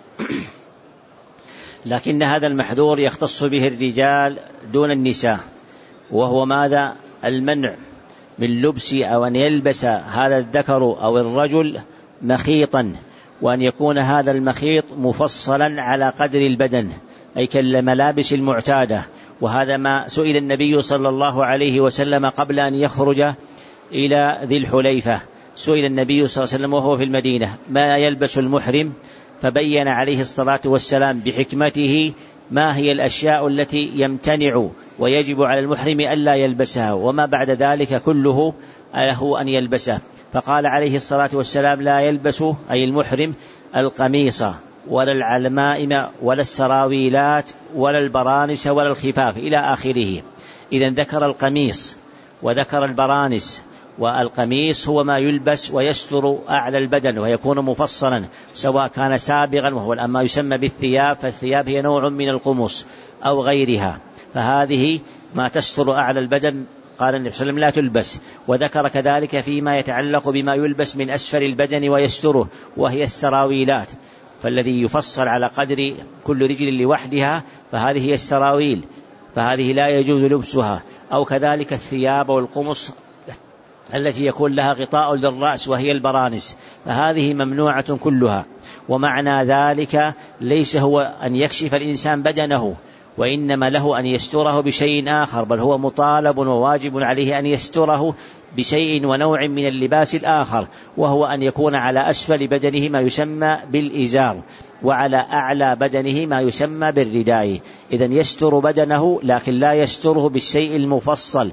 A: لكن هذا المحذور يختص به الرجال دون النساء، وهو ماذا؟ المنع من لبس أو أن يلبس هذا الذكر أو الرجل مخيطا، وأن يكون هذا المخيط مفصلا على قدر البدن، أي كالملابس المعتادة. وهذا ما سئل النبي صلى الله عليه وسلم قبل أن يخرج إلى ذي الحليفة. سئل النبي صلى الله عليه وسلم وهو في المدينة: ما يلبس المحرم؟ فبين عليه الصلاة والسلام بحكمته ما هي الأشياء التي يمتنع ويجب على المحرم ألا يلبسها، وما بعد ذلك كله له أن يلبسه. فقال عليه الصلاة والسلام: لا يلبس أي المحرم القميص ولا العلمائم ولا السراويلات ولا البرانس ولا الخفاف إلى آخره. إذن ذكر القميص وذكر البرانس. والقميص هو ما يلبس ويستر أعلى البدن ويكون مفصلا، سواء كان سابغا وهو ما يسمى بالثياب، فالثياب هي نوع من القمص أو غيرها، فهذه ما تستر أعلى البدن. قال النبي صلى الله عليه وسلم: لا تلبس. وذكر كذلك فيما يتعلق بما يلبس من أسفل البدن ويستره، وهي السراويلات، فالذي يفصل على قدر كل رجل لوحدها فهذه هي السراويل، فهذه لا يجوز لبسها. أو كذلك الثياب والقمص التي يكون لها غطاء للرأس وهي البرانس، فهذه ممنوعة كلها. ومعنى ذلك ليس هو أن يكشف الإنسان بدنه، وإنما له أن يستره بشيء آخر، بل هو مطالب وواجب عليه أن يستره بشيء ونوع من اللباس الآخر، وهو أن يكون على أسفل بدنه ما يسمى بالإزار، وعلى أعلى بدنه ما يسمى بالرداء. إذن يستر بدنه لكن لا يستره بالشيء المفصل،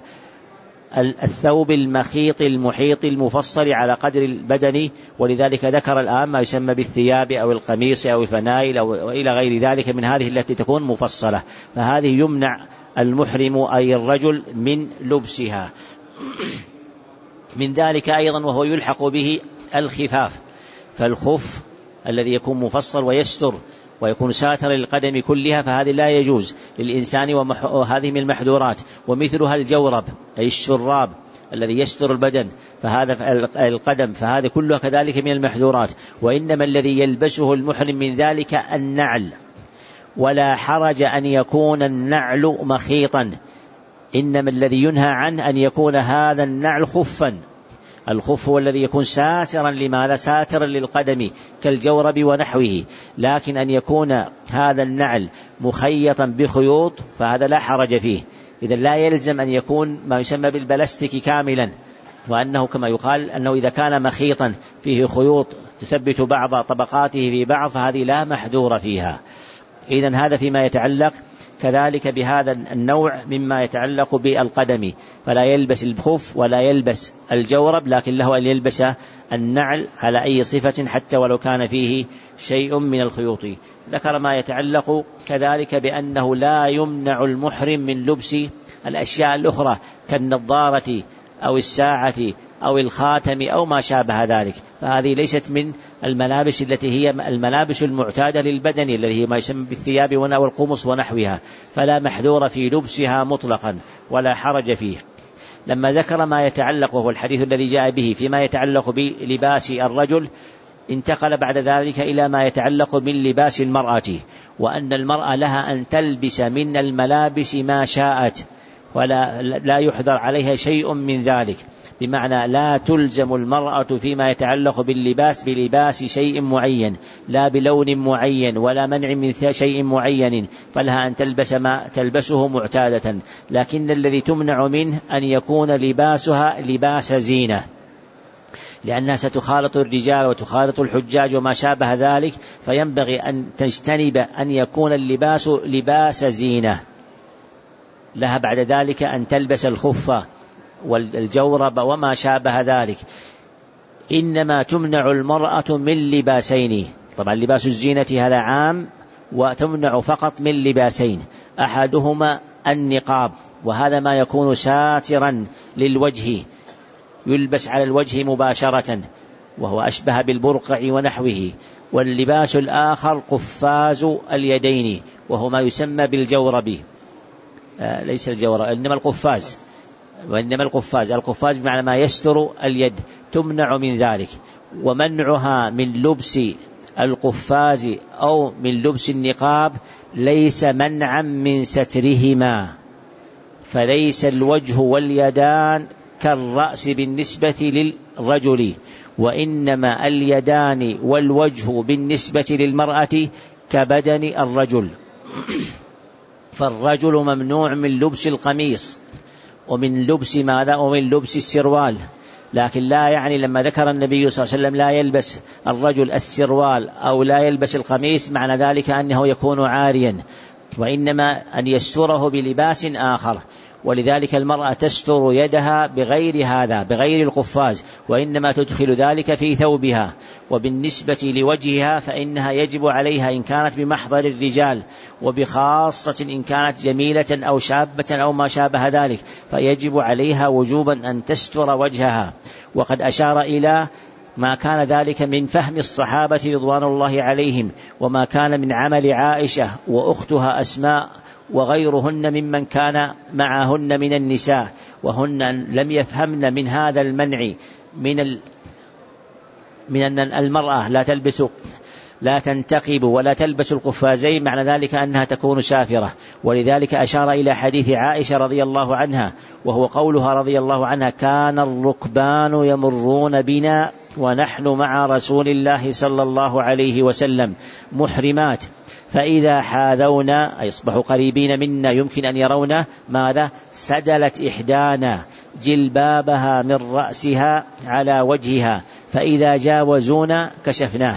A: الثوب المخيط المحيط المفصل على قدر البدن. ولذلك ذكر الآن ما يسمى بالثياب أو القميص أو الفنائل أو إلى غير ذلك من هذه التي تكون مفصلة، فهذه يمنع المحرم أي الرجل من لبسها. من ذلك أيضا وهو يلحق به الخفاف، فالخف الذي يكون مفصل ويستر ويكون ساتر للقدم كلها فهذه لا يجوز للإنسان، وهذه من المحذورات. ومثلها الجورب أي الشراب الذي يستر البدن فهذا القدم، فهذا كلها كذلك من المحذورات. وإنما الذي يلبسه المحرم من ذلك النعل، ولا حرج أن يكون النعل مخيطا، إنما الذي ينهى عنه أن يكون هذا النعل خفا. الخف هو الذي يكون ساترا لما ساترا للقدم كالجورب ونحوه، لكن أن يكون هذا النعل مخيطا بخيوط فهذا لا حرج فيه. إذا لا يلزم أن يكون ما يسمى بالبلاستيك كاملا، وأنه كما يقال أنه إذا كان مخيطا فيه خيوط تثبت بعض طبقاته في بعض فهذه لا محذور فيها. إذن هذا فيما يتعلق كذلك بهذا النوع مما يتعلق بالقدم، فلا يلبس الخف ولا يلبس الجورب، لكن له أن يلبس النعل على أي صفة حتى ولو كان فيه شيء من الخيوط. ذكر ما يتعلق كذلك بأنه لا يمنع المحرم من لبس الأشياء الأخرى كالنظارة أو الساعة أو الخاتم أو ما شابه ذلك، فهذه ليست من الملابس التي هي الملابس المعتادة للبدن الذي هي ما يسمى بالثياب والقمص ونحوها، فلا محذور في لبسها مطلقا ولا حرج فيه. لما ذكر ما يتعلق وهو الحديث الذي جاء به فيما يتعلق بلباس الرجل، انتقل بعد ذلك إلى ما يتعلق من لباس المرأة، وأن المرأة لها أن تلبس من الملابس ما شاءت ولا لا يحضر عليها شيء من ذلك، بمعنى لا تلزم المرأة فيما يتعلق باللباس بلباس شيء معين، لا بلون معين ولا منع من شيء معين، فلها أن تلبس ما تلبسه معتادة، لكن الذي تمنع منه أن يكون لباسها لباس زينة، لأنها ستخالط الرجال وتخالط الحجاج وما شابه ذلك، فينبغي أن تجتنب أن يكون اللباس لباس زينة. لها بعد ذلك أن تلبس الخفة والجورب وما شابه ذلك. إنما تمنع المرأة من لباسين، طبعا لباس الزينة هذا عام، وتمنع فقط من لباسين، أحدهما النقاب، وهذا ما يكون ساترا للوجه يلبس على الوجه مباشرة وهو أشبه بالبرقع ونحوه. واللباس الآخر قفاز اليدين وهو ما يسمى بالجورب، آه ليس الجورب إنما القفاز، وإنما القفاز القفاز بمعنى ما يستر اليد، تمنع من ذلك. ومنعها من لبس القفاز أو من لبس النقاب ليس منعا من سترهما، فليس الوجه واليدان كالرأس بالنسبة للرجل، وإنما اليدان والوجه بالنسبة للمرأة كبدن الرجل. فالرجل ممنوع من لبس القميص ومن لبس ماذا ومن لبس السروال، لكن لا يعني لما ذكر النبي صلى الله عليه وسلم لا يلبس الرجل السروال أو لا يلبس القميص معنى ذلك أنه يكون عاريا، وإنما أن يستره بلباس آخر. ولذلك المرأة تستر يدها بغير هذا بغير القفاز، وإنما تدخل ذلك في ثوبها. وبالنسبة لوجهها فإنها يجب عليها إن كانت بمحضر الرجال، وبخاصة إن كانت جميلة أو شابة أو ما شابه ذلك، فيجب عليها وجوبا أن تستر وجهها. وقد أشار إلى ما كان ذلك من فهم الصحابة رضوان الله عليهم، وما كان من عمل عائشة وأختها أسماء وغيرهن ممن كان معهن من النساء، وهن لم يفهمن من هذا المنع من ال... من أن المرأة لا تلبس لا تنتقب ولا تلبس القفازين، معنى ذلك أنها تكون سافرة. ولذلك أشار إلى حديث عائشة رضي الله عنها، وهو قولها رضي الله عنها: كان الركبان يمرون بنا ونحن مع رسول الله صلى الله عليه وسلم محرمات، فإذا حاذونا أي أصبحوا قريبين منا يمكن أن يرونا ماذا؟ سدلت إحدانا جلبابها من رأسها على وجهها، فإذا جاوزونا كشفناه.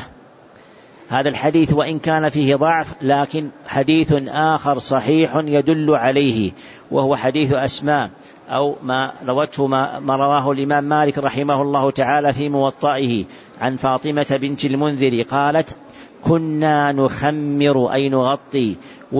A: هذا الحديث وإن كان فيه ضعف لكن حديث آخر صحيح يدل عليه، وهو حديث أسماء أو ما روته ما, ما رواه الإمام مالك رحمه الله تعالى في موطئه عن فاطمة بنت المنذر قالت: كنا نخمر أي نغطي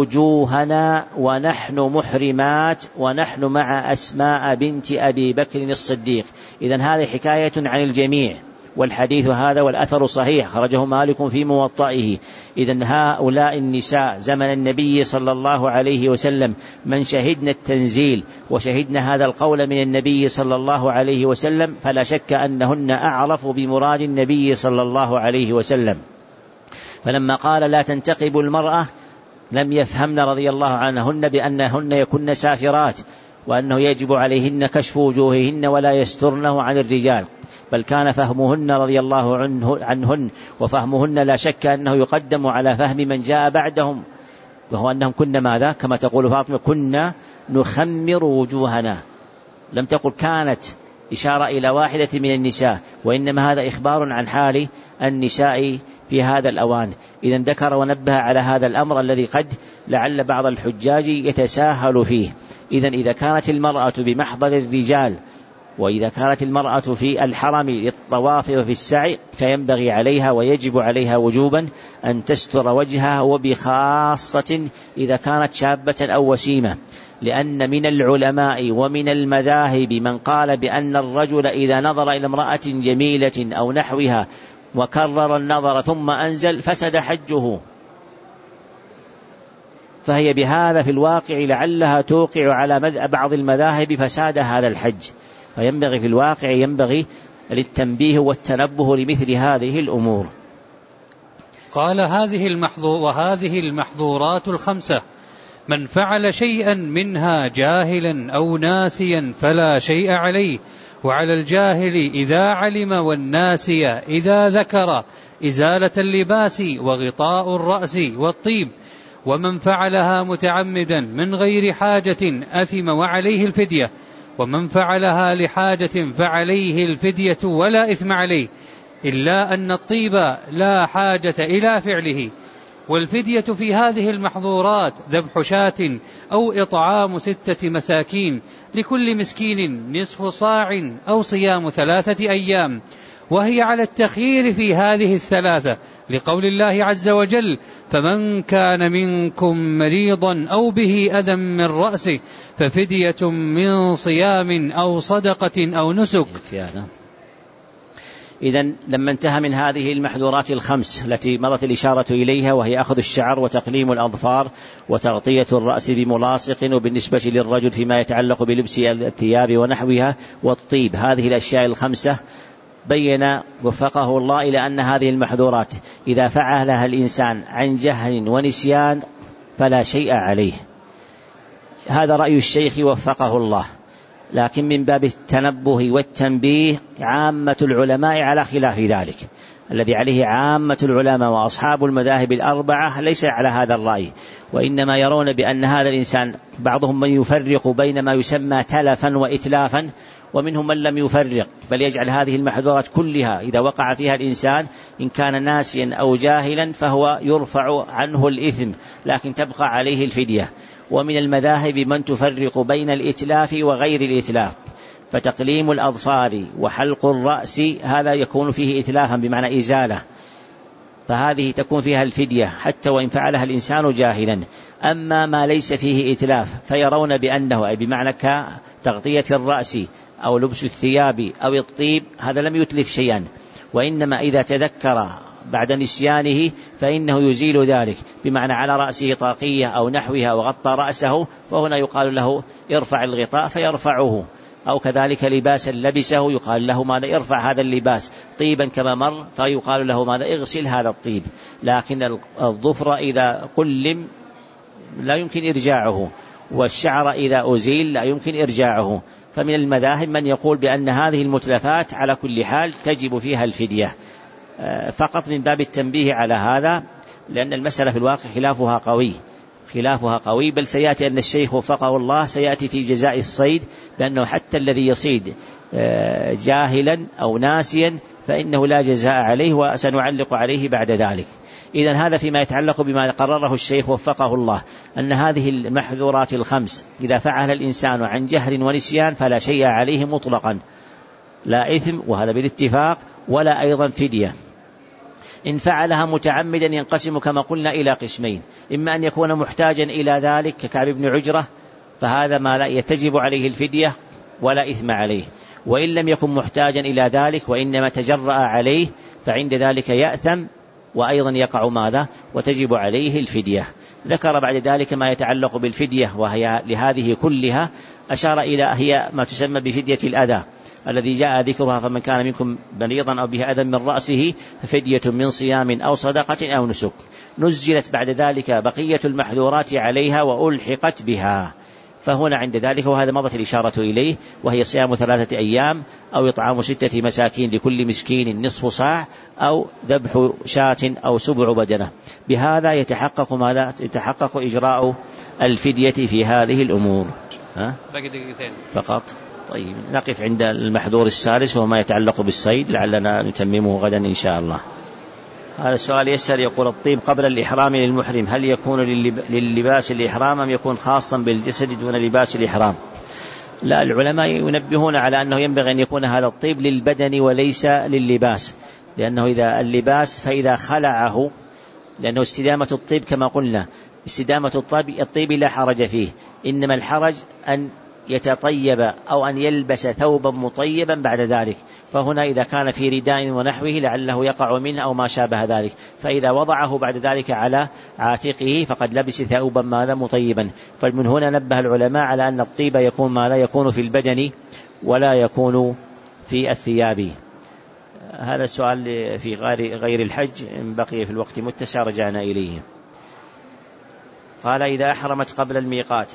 A: وجوهنا ونحن محرمات ونحن مع أسماء بنت أبي بكر الصديق. إذن هذه حكاية عن الجميع، والحديث هذا والأثر صحيح خرجه مالك في موطئه. إذن هؤلاء النساء زمن النبي صلى الله عليه وسلم من شهدنا التنزيل وشهدنا هذا القول من النبي صلى الله عليه وسلم، فلا شك أنهن أعرف بمراد النبي صلى الله عليه وسلم. فلما قال لا تنتقب المرأة لم يفهمن رضي الله عنهن بأنهن يكن سافرات، وأنه يجب عليهن كشف وجوههن ولا يسترنه عن الرجال، بل كان فهمهن رضي الله عنه عنهن وفهمهن لا شك أنه يقدم على فهم من جاء بعدهم، وهو أنهم كنا ماذا؟ كما تقول فاطمة: كنا نخمر وجوهنا. لم تقل كانت إشارة إلى واحدة من النساء، وإنما هذا إخبار عن حال النساء في هذا الأوان. إذن ذكر ونبه على هذا الأمر الذي قد لعل بعض الحجاج يتساهل فيه. إذن إذا كانت المرأة بمحضر الرجال، وإذا كانت المرأة في الحرم للطواف وفي السعي، فينبغي عليها ويجب عليها وجوبا أن تستر وجهها، وبخاصة إذا كانت شابة أو وسيمة، لأن من العلماء ومن المذاهب من قال بأن الرجل إذا نظر إلى امرأة جميلة أو نحوها وكرر النظر ثم أنزل فسد حجه، فهي بهذا في الواقع لعلها توقع على بعض المذاهب فساد هذا الحج. فينبغي في الواقع ينبغي للتنبيه والتنبه لمثل هذه الأمور.
B: قال: هذه المحظور وهذه المحظورات الخمسة من فعل شيئا منها جاهلا أو ناسيا فلا شيء عليه، وعلى الجاهل إذا علم والناسي إذا ذكر إزالة اللباس وغطاء الرأس والطيب. ومن فعلها متعمدا من غير حاجة أثم وعليه الفدية، ومن فعلها لحاجة فعليه الفدية ولا إثم عليه، إلا أن الطيب لا حاجة إلى فعله، والفدية في هذه المحظورات ذبح شاة أو إطعام ستة مساكين لكل مسكين نصف صاع أو صيام ثلاثة أيام، وهي على التخيير في هذه الثلاثة لقول الله عز وجل: فمن كان منكم مريضا أو به أذى من رأسه ففدية من صيام أو صدقة أو نسك.
A: إذن لما انتهى من هذه المحظورات الخمس التي مضت الإشارة إليها، وهي أخذ الشعر وتقليم الأظفار وتغطية الرأس بملاصق، وبالنسبة للرجل فيما يتعلق بلبس الثياب ونحوها والطيب، هذه الأشياء الخمسة بين وفقه الله إلى أن هذه المحظورات إذا فعلها الإنسان عن جهل ونسيان فلا شيء عليه. هذا رأي الشيخ وفقه الله، لكن من باب التنبه والتنبيه عامة العلماء على خلاف ذلك. الذي عليه عامة العلماء وأصحاب المذاهب الأربعة ليس على هذا الرأي، وإنما يرون بأن هذا الإنسان بعضهم من يفرق بين ما يسمى تلفا وإتلافا، ومنهم من لم يفرق بل يجعل هذه المحظورات كلها إذا وقع فيها الإنسان إن كان ناسيا أو جاهلا فهو يرفع عنه الإثم لكن تبقى عليه الفدية. ومن المذاهب من تفرق بين الإتلاف وغير الإتلاف، فتقليم الأظفار وحلق الرأس هذا يكون فيه إتلافا بمعنى إزالة، فهذه تكون فيها الفدية حتى وإن فعلها الإنسان جاهلا. أما ما ليس فيه إتلاف فيرون بأنه أي بمعنى كتغطية الرأس أو لبس الثياب أو الطيب هذا لم يتلف شيئا، وإنما إذا تذكر بعد نسيانه فإنه يزيل ذلك، بمعنى على رأسه طاقية أو نحوها وغطى رأسه، فهنا يقال له ارفع الغطاء فيرفعه، أو كذلك لباسا لبسه يقال له ماذا ارفع هذا اللباس، طيبا كما مر فيقال له ماذا اغسل هذا الطيب. لكن الظفر إذا قلم لا يمكن إرجاعه، والشعر إذا أزيل لا يمكن إرجاعه. فمن المذاهب من يقول بأن هذه المتلفات على كل حال تجب فيها الفدية، فقط من باب التنبيه على هذا، لأن المسألة في الواقع خلافها قوي خلافها قوي بل سيأتي أن الشيخ وفقه الله سيأتي في جزاء الصيد بأنه حتى الذي يصيد جاهلا أو ناسيا فإنه لا جزاء عليه، وسنعلق عليه بعد ذلك. إذن هذا فيما يتعلق بما قرره الشيخ وفقه الله، أن هذه المحظورات الخمس إذا فعل الإنسان عن جهل ونسيان فلا شيء عليه مطلقا، لا إثم وهذا بالاتفاق، ولا أيضا فدية. إن فعلها متعمدا ينقسم كما قلنا إلى قسمين، إما أن يكون محتاجا إلى ذلك ككعب بن عجرة فهذا ما لا يتجب عليه الفدية ولا إثم عليه، وإن لم يكن محتاجا إلى ذلك وإنما تجرأ عليه فعند ذلك يأثم وأيضا يقع ماذا وتجب عليه الفدية. ذكر بعد ذلك ما يتعلق بالفدية، وهي لهذه كلها أشار إلى هي ما تسمى بفدية الأذى الذي جاء ذكرها: فمن كان منكم مريضا أو به أذى من رأسه ففدية من صيام أو صدقة أو نسك. نزلت بعد ذلك بقية المحذورات عليها وألحقت بها، فهنا عند ذلك وهذا مضت الإشارة إليه، وهي صيام ثلاثة أيام أو إطعام ستة مساكين لكل مسكين نصف صاع أو ذبح شاة أو سبع بدنة. بهذا يتحقق ماذا؟ يتحقق إجراء الفدية في هذه الأمور. ها؟ فقط. طيب نقف عند المحظور السادس وما يتعلق بالصيد، لعلنا نتممه غدا إن شاء الله. هذا السؤال يسأل يقول: الطيب قبل الإحرام للمحرم هل يكون للباس الإحرام أم يكون خاصا بالجسد دون لباس الإحرام؟ لا، العلماء ينبهون على أنه ينبغي أن يكون هذا الطيب للبدن وليس لللباس، لأنه إذا اللباس فإذا خلعه، لأنه استدامة الطيب كما قلنا استدامة الطيب, الطيب لا حرج فيه، إنما الحرج أن يتطيب أو أن يلبس ثوبا مطيبا بعد ذلك، فهنا إذا كان في رداء ونحوه لعله يقع منه أو ما شابه ذلك، فإذا وضعه بعد ذلك على عاتقه فقد لبس ثوبا ماذا مطيبا. فمن هنا نبه العلماء على أن الطيب يكون ما لا يكون في البدن ولا يكون في الثياب. هذا السؤال في غير الحج إن بقي في الوقت متسع رجعنا إليه. قال: إذا أحرمت قبل الميقات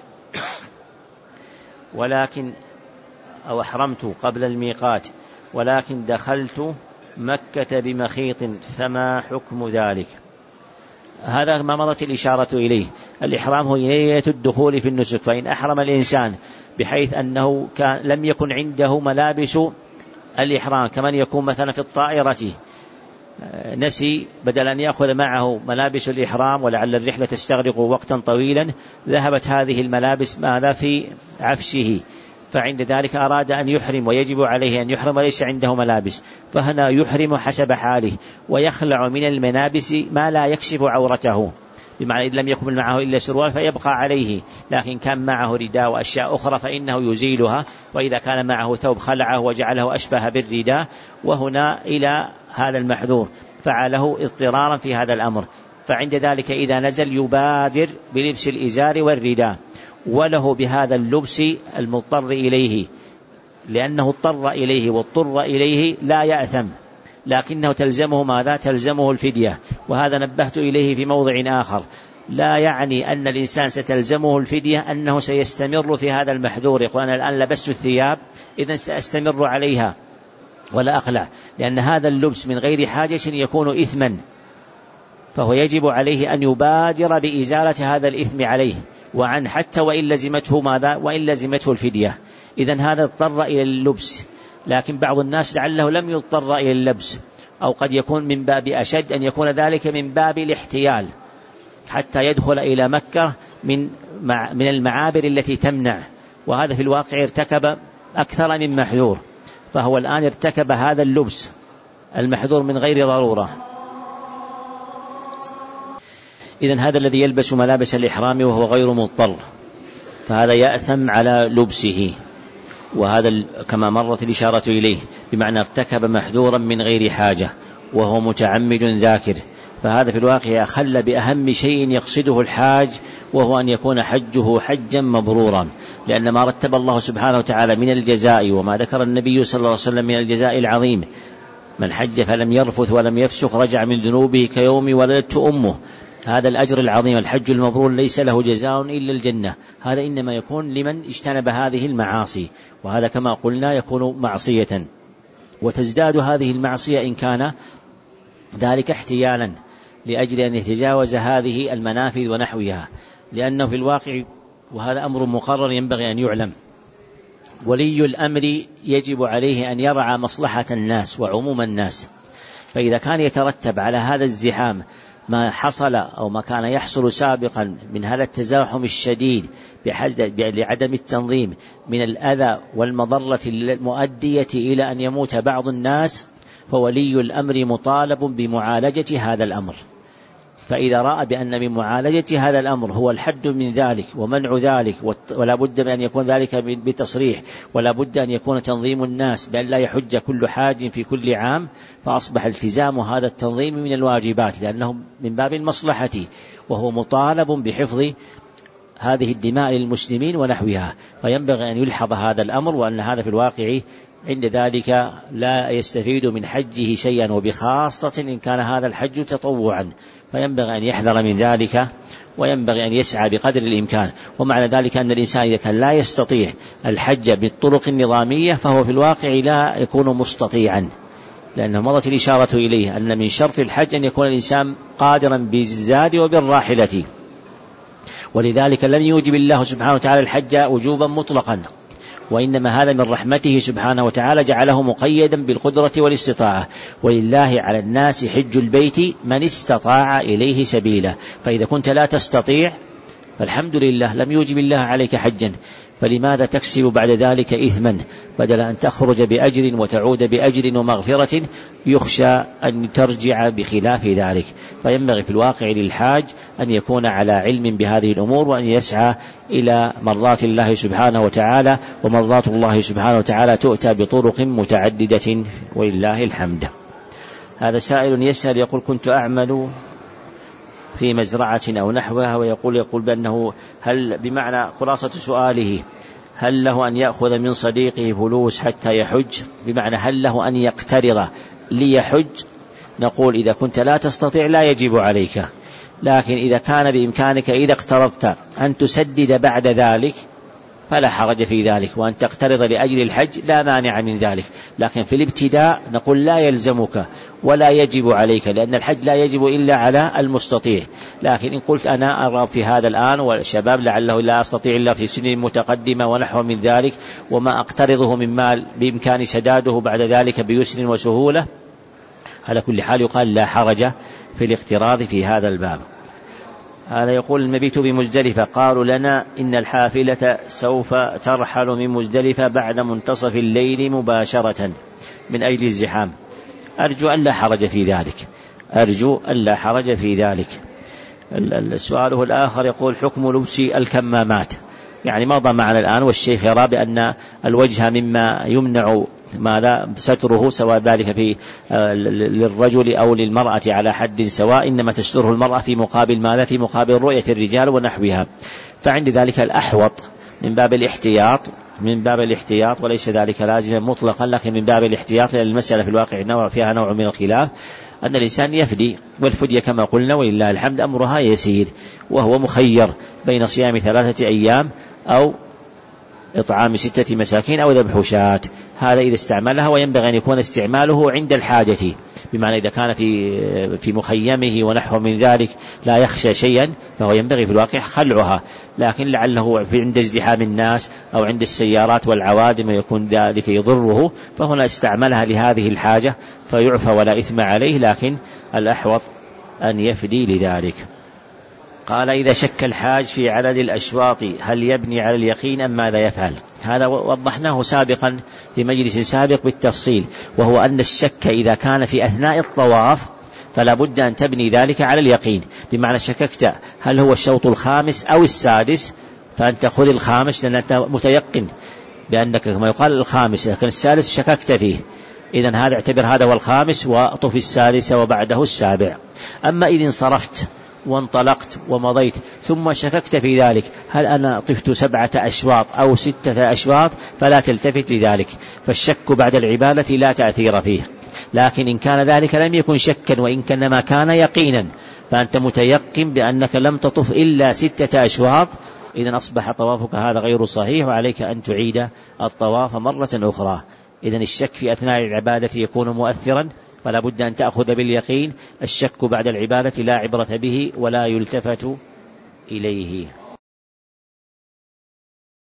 A: ولكن أو أحرمت قبل الميقات ولكن دخلت مكة بمخيط فما حكم ذلك؟ هذا ما مضت الإشارة إليه. الإحرام هو نية الدخول في النسك، فإن أحرم الإنسان بحيث أنه كان لم يكن عنده ملابس الإحرام كمن يكون مثلا في الطائرة نسي بدل أن يأخذ معه ملابس الإحرام ولعل الرحلة تستغرق وقتا طويلا، ذهبت هذه الملابس ماذا في عفشه، فعند ذلك أراد أن يحرم ويجب عليه أن يحرم وليس عنده ملابس، فهنا يحرم حسب حاله ويخلع من الملابس ما لا يكشف عورته، بمعنى إن لم يكن معه إلا سروال فيبقى عليه، لكن كان معه رداء وأشياء أخرى فإنه يزيلها، وإذا كان معه ثوب خلعه وجعله أشبه بالرداء. وهنا إلى هذا المحذور فعله اضطرارا في هذا الأمر، فعند ذلك إذا نزل يبادر بلبس الإزار والرداء، وله بهذا اللبس المضطر إليه لأنه اضطر إليه واضطر إليه لا يأثم، لكنه تلزمه ماذا؟ تلزمه الفدية. وهذا نبهت إليه في موضع آخر، لا يعني أن الإنسان ستلزمه الفدية أنه سيستمر في هذا المحذور، يقول أنا الآن لبست الثياب إذن سأستمر عليها ولا أقلع، لأن هذا اللبس من غير حاجة يكون إثما، فهو يجب عليه أن يبادر بإزالة هذا الإثم عليه وعن حتى وإن لزمته ماذا؟ وإن لزمته الفدية. إذن هذا اضطر إلى اللبس، لكن بعض الناس لعله لم يضطر إلى اللبس، أو قد يكون من باب أشد أن يكون ذلك من باب الاحتيال حتى يدخل إلى مكة من من المعابر التي تمنع، وهذا في الواقع ارتكب أكثر من محذور، فهو الآن ارتكب هذا اللبس المحذور من غير ضرورة. إذن هذا الذي يلبس ملابس الإحرام وهو غير مضطر فهذا يأثم على لبسه، وهذا كما مرت الإشارة إليه، بمعنى ارتكب محذورا من غير حاجة وهو متعمد ذاكر، فهذا في الواقع أخل بأهم شيء يقصده الحاج، وهو أن يكون حجه حجا مبرورا، لأن ما رتب الله سبحانه وتعالى من الجزاء وما ذكر النبي صلى الله عليه وسلم من الجزاء العظيم، من حج فلم يرفث ولم يفسق رجع من ذنوبه كيوم ولدت أمه، هذا الأجر العظيم. الحج المبرور ليس له جزاء إلا الجنة، هذا إنما يكون لمن اجتنب هذه المعاصي، وهذا كما قلنا يكون معصية، وتزداد هذه المعصية إن كان ذلك احتيالا لأجل أن يتجاوز هذه المنافذ ونحوها، لأنه في الواقع وهذا أمر مقرر ينبغي أن يعلم، ولي الأمر يجب عليه أن يرعى مصلحة الناس وعموم الناس، فإذا كان يترتب على هذا الزحام ما حصل أو ما كان يحصل سابقا من هذا التزاحم الشديد لعدم التنظيم من الأذى والمضرة المؤدية إلى أن يموت بعض الناس، فولي الأمر مطالب بمعالجة هذا الأمر، فإذا رأى بأن من معالجة هذا الأمر هو الحد من ذلك ومنع ذلك، ولا بد من أن يكون ذلك بتصريح، ولا بد أن يكون تنظيم الناس بأن لا يحج كل حاج في كل عام، فأصبح التزام هذا التنظيم من الواجبات، لأنه من باب المصلحة، وهو مطالب بحفظ هذه الدماء للمسلمين ونحوها، فينبغي أن يلحظ هذا الأمر، وأن هذا في الواقع عند ذلك لا يستفيد من حجه شيئا، وبخاصة إن كان هذا الحج تطوعا، فينبغي أن يحذر من ذلك، وينبغي أن يسعى بقدر الإمكان. ومعنى ذلك أن الإنسان إذا كان لا يستطيع الحج بالطرق النظامية فهو في الواقع لا يكون مستطيعا، لأن مضت الإشارة إليه أن من شرط الحج أن يكون الإنسان قادرا بالزاد وبالراحلة، ولذلك لم يوجب الله سبحانه وتعالى الحج وجوبا مطلقا، وإنما هذا من رحمته سبحانه وتعالى جعله مقيدا بالقدرة والاستطاعة، ولله على الناس حج البيت من استطاع إليه سبيلا، فإذا كنت لا تستطيع فالحمد لله لم يوجب الله عليك حجا، فلماذا تكسب بعد ذلك إثما بدل أن تخرج بأجر وتعود بأجر ومغفرة يخشى أن ترجع بخلاف ذلك. فينبغي في الواقع للحاج أن يكون على علم بهذه الأمور، وأن يسعى إلى مرضات الله سبحانه وتعالى، ومرضات الله سبحانه وتعالى تؤتى بطرق متعددة ولله الحمد. هذا سائل يسأل يقول كنت أعمل في مزرعة أو نحوها، ويقول يقول بأنه هل بمعنى خلاصة سؤاله هل له أن يأخذ من صديقه فلوس حتى يحج، بمعنى هل له أن يقترض ليحج؟ نقول إذا كنت لا تستطيع لا يجب عليك، لكن إذا كان بإمكانك إذا اقترضت أن تسدد بعد ذلك فلا حرج في ذلك، وأن تقترض لأجل الحج لا مانع من ذلك، لكن في الابتداء نقول لا يلزمك ولا يجب عليك، لأن الحج لا يجب إلا على المستطيع. لكن إن قلت أنا أرى في هذا الآن والشباب لعله لا أستطيع إلا في سن متقدمة ونحو من ذلك، وما أقترضه من مال بإمكان سداده بعد ذلك بيسر وسهولة، على كل حال يقال لا حرج في الاقتراض في هذا الباب. هذا يقول المبيت بمزدلفة، قالوا لنا إن الحافلة سوف ترحل من مزدلفة بعد منتصف الليل مباشرة من أجل الزحام، أرجو أن لا حرج في ذلك، أرجو أن لا حرج في ذلك. السؤال الآخر يقول حكم لبس الكمامات، يعني مضى معنا الآن والشيخ يرى بأن الوجه مما يمنع ماذا ستره، سواء ذلك في للرجل أو للمرأة على حد سواء، إنما تستره المرأة في مقابل ماذا، في مقابل رؤية الرجال ونحوها، فعند ذلك الأحوط من باب الاحتياط من باب الاحتياط وليس ذلك لازما مطلقا، لكن من باب الاحتياط، لأن المسألة في الواقع نوع فيها نوع من الخلاف، أن الإنسان يفدي، والفدية كما قلنا ولله الحمد أمرها يسير، وهو مخير بين صيام ثلاثة أيام أو إطعام ستة مساكين أو ذبح شاة، هذا إذا استعملها، وينبغي أن يكون استعماله عند الحاجة، بمعنى إذا كان في في مخيمه ونحو من ذلك لا يخشى شيئا فهو ينبغي في الواقع خلعها، لكن لعله عند ازدحام الناس أو عند السيارات والعوادم يكون ذلك يضره، فهنا استعملها لهذه الحاجة فيعفى ولا إثم عليه، لكن الأحوط أن يفدي لذلك. قال إذا شك الحاج في عدد الأشواط هل يبني على اليقين أم ماذا يفعل؟ هذا وضحناه سابقا في مجلس سابق بالتفصيل، وهو أن الشك إذا كان في أثناء الطواف فلا بد أن تبني ذلك على اليقين، بمعنى شككت هل هو الشوط الخامس أو السادس فأنت خذ الخامس، لأن أنت متيقن بأنك كما يقال الخامس، لكن السادس شككت فيه، إذن هذا اعتبر هذا هو الخامس وأطف السادس وبعده السابع. أما إذا انصرفت وانطلقت ومضيت ثم شككت في ذلك هل أنا طفت سبعة أشواط أو ستة أشواط فلا تلتفت لذلك، فالشك بعد العبادة لا تأثير فيه، لكن إن كان ذلك لم يكن شكا وإن كان ما كان يقينا فأنت متيقن بأنك لم تطف إلا ستة أشواط، إذن أصبح طوافك هذا غير صحيح وعليك أن تعيد الطواف مرة أخرى. إذن الشك في أثناء العبادة يكون مؤثرا، فلا بد أن تأخذ باليقين، الشك بعد العبادة لا عبرة به ولا يلتفت إليه.